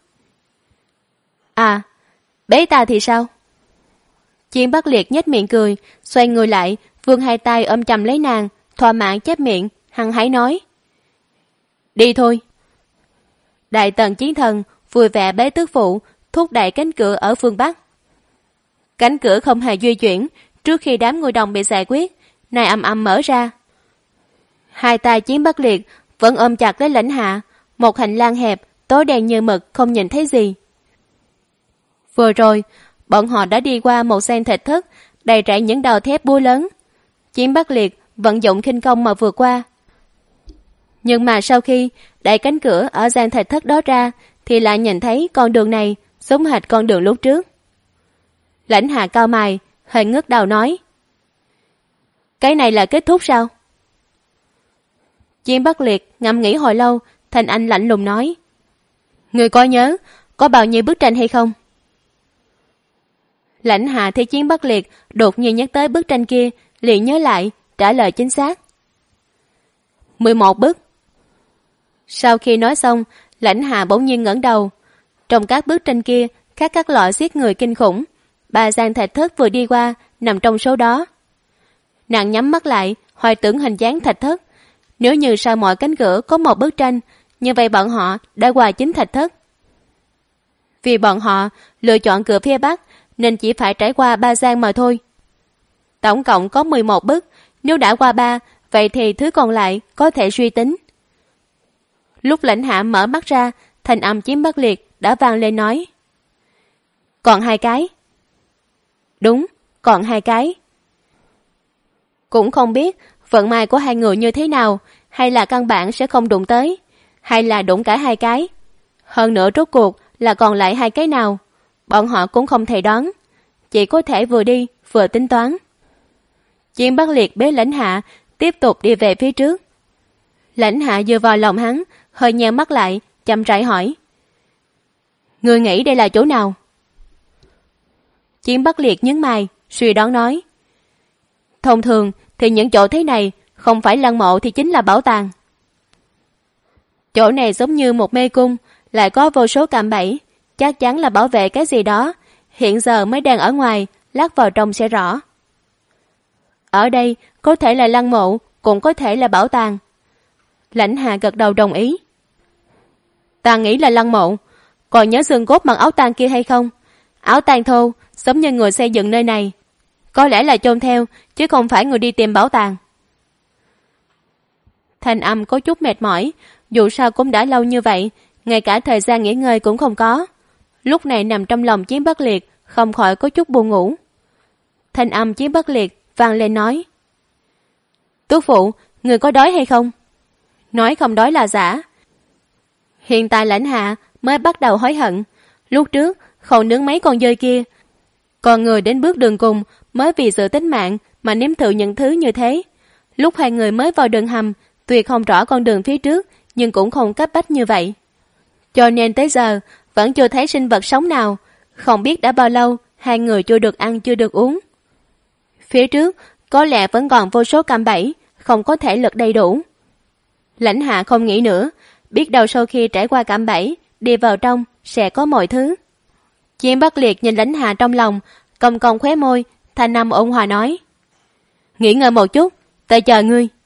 À, bế ta thì sao? Chiến Bất Liệt nhếch miệng cười, xoay người lại, vươn hai tay ôm chầm lấy nàng, thỏa mãn chép miệng, hăng hái nói. Đi thôi. Đại tần chiến thần vui vẻ bế tước phụ, thúc đẩy cánh cửa ở phương Bắc. Cánh cửa không hề di chuyển, trước khi đám ngôi đồng bị giải quyết, này ầm ầm mở ra. Hai tay Chiến Bất Liệt vẫn ôm chặt lấy Lãnh Hạ, một hành lang hẹp, tối đen như mực, không nhìn thấy gì. Vừa rồi, bọn họ đã đi qua một gian thạch thất, đầy rẫy những đầu thép búa lớn. Chiến Bất Liệt vận dụng khinh công mà vượt qua. Nhưng mà sau khi đẩy cánh cửa ở gian thạch thất đó ra, thì lại nhìn thấy con đường này giống hệt con đường lúc trước. Lãnh Hạ cau mày, hơi ngước đầu nói. Cái này là kết thúc sao? Chiến Bất Liệt ngẫm nghĩ hồi lâu, thanh anh lạnh lùng nói. Người có nhớ có bao nhiêu bức tranh hay không? Lãnh Hạ thấy Chiến Bất Liệt đột nhiên nhắc tới bức tranh kia, liền nhớ lại, trả lời chính xác. 11 bức. Sau khi nói xong, Lãnh Hạ bỗng nhiên ngẩng đầu. Trong các bức tranh kia, các loại giết người kinh khủng. 3 gian thạch thất vừa đi qua, nằm trong số đó. Nàng nhắm mắt lại, hoài tưởng hình dáng thạch thất. Nếu như sau mọi cánh cửa có một bức tranh, như vậy bọn họ đã qua chính thạch thất. Vì bọn họ lựa chọn cửa phía Bắc, nên chỉ phải trải qua 3 gian mà thôi. Tổng cộng có 11 bức, nếu đã qua 3, vậy thì thứ còn lại có thể suy tính. Lúc Lãnh Hạ mở mắt ra, thanh âm Chiến Bất Liệt đã vang lên nói. Còn 2 cái. Đúng, còn 2 cái. Cũng không biết vận may của hai người như thế nào, hay là căn bản sẽ không đụng tới, hay là đụng cả 2 cái. Hơn nữa rốt cuộc là còn lại 2 cái nào, bọn họ cũng không thể đoán, chỉ có thể vừa đi vừa tính toán. Chiến Bắc Liệt bế Lãnh Hạ tiếp tục đi về phía trước. Lãnh Hạ dựa vào lòng hắn, hơi nheo mắt lại, chậm rãi hỏi: Ngươi nghĩ đây là chỗ nào? Chiến Bắc Liệt nhướng mày, suy đoán nói: Thông thường thì những chỗ thế này không phải lăng mộ thì chính là bảo tàng. Chỗ này giống như một mê cung, lại có vô số cạm bẫy, chắc chắn là bảo vệ cái gì đó, hiện giờ mới đang ở ngoài, lát vào trong sẽ rõ. Ở đây có thể là lăng mộ, cũng có thể là bảo tàng. Lãnh Hạ gật đầu đồng ý. Ta nghĩ là lăng mộ, còn nhớ xương cốt mặc áo tang kia hay không? Áo tang thô, giống như người xây dựng nơi này, có lẽ là chôn theo, chứ không phải người đi tìm bảo tàng. Thanh âm có chút mệt mỏi, dù sao cũng đã lâu như vậy, ngay cả thời gian nghỉ ngơi cũng không có. Lúc này nằm trong lòng Chiến Bắc Liệt, không khỏi có chút buồn ngủ. Thanh âm Chiến Bắc Liệt vang lên nói: Túc phụ, người có đói hay không? Nói không đói là giả. Hiện tại Lãnh Hạ mới bắt đầu hối hận, lúc trước không nướng mấy con dơi kia, còn người đến bước đường cùng mới vì sự tính mạng mà nếm thử những thứ như thế. Lúc 2 người mới vào đường hầm, tuy không rõ con đường phía trước, nhưng cũng không cấp bách như vậy. Cho nên tới giờ vẫn chưa thấy sinh vật sống nào, không biết đã bao lâu 2 người chưa được ăn chưa được uống. Phía trước có lẽ vẫn còn vô số cạm bẫy, không có thể lực đầy đủ. Lãnh Hạ không nghĩ nữa, biết đâu sau khi trải qua cạm bẫy, đi vào trong sẽ có mọi thứ. Chiến Bắc Liệt nhìn Lãnh Hạ trong lòng, cong cong khóe môi, thanh âm ôn hòa nói: Nghỉ ngơi một chút, ta chờ ngươi.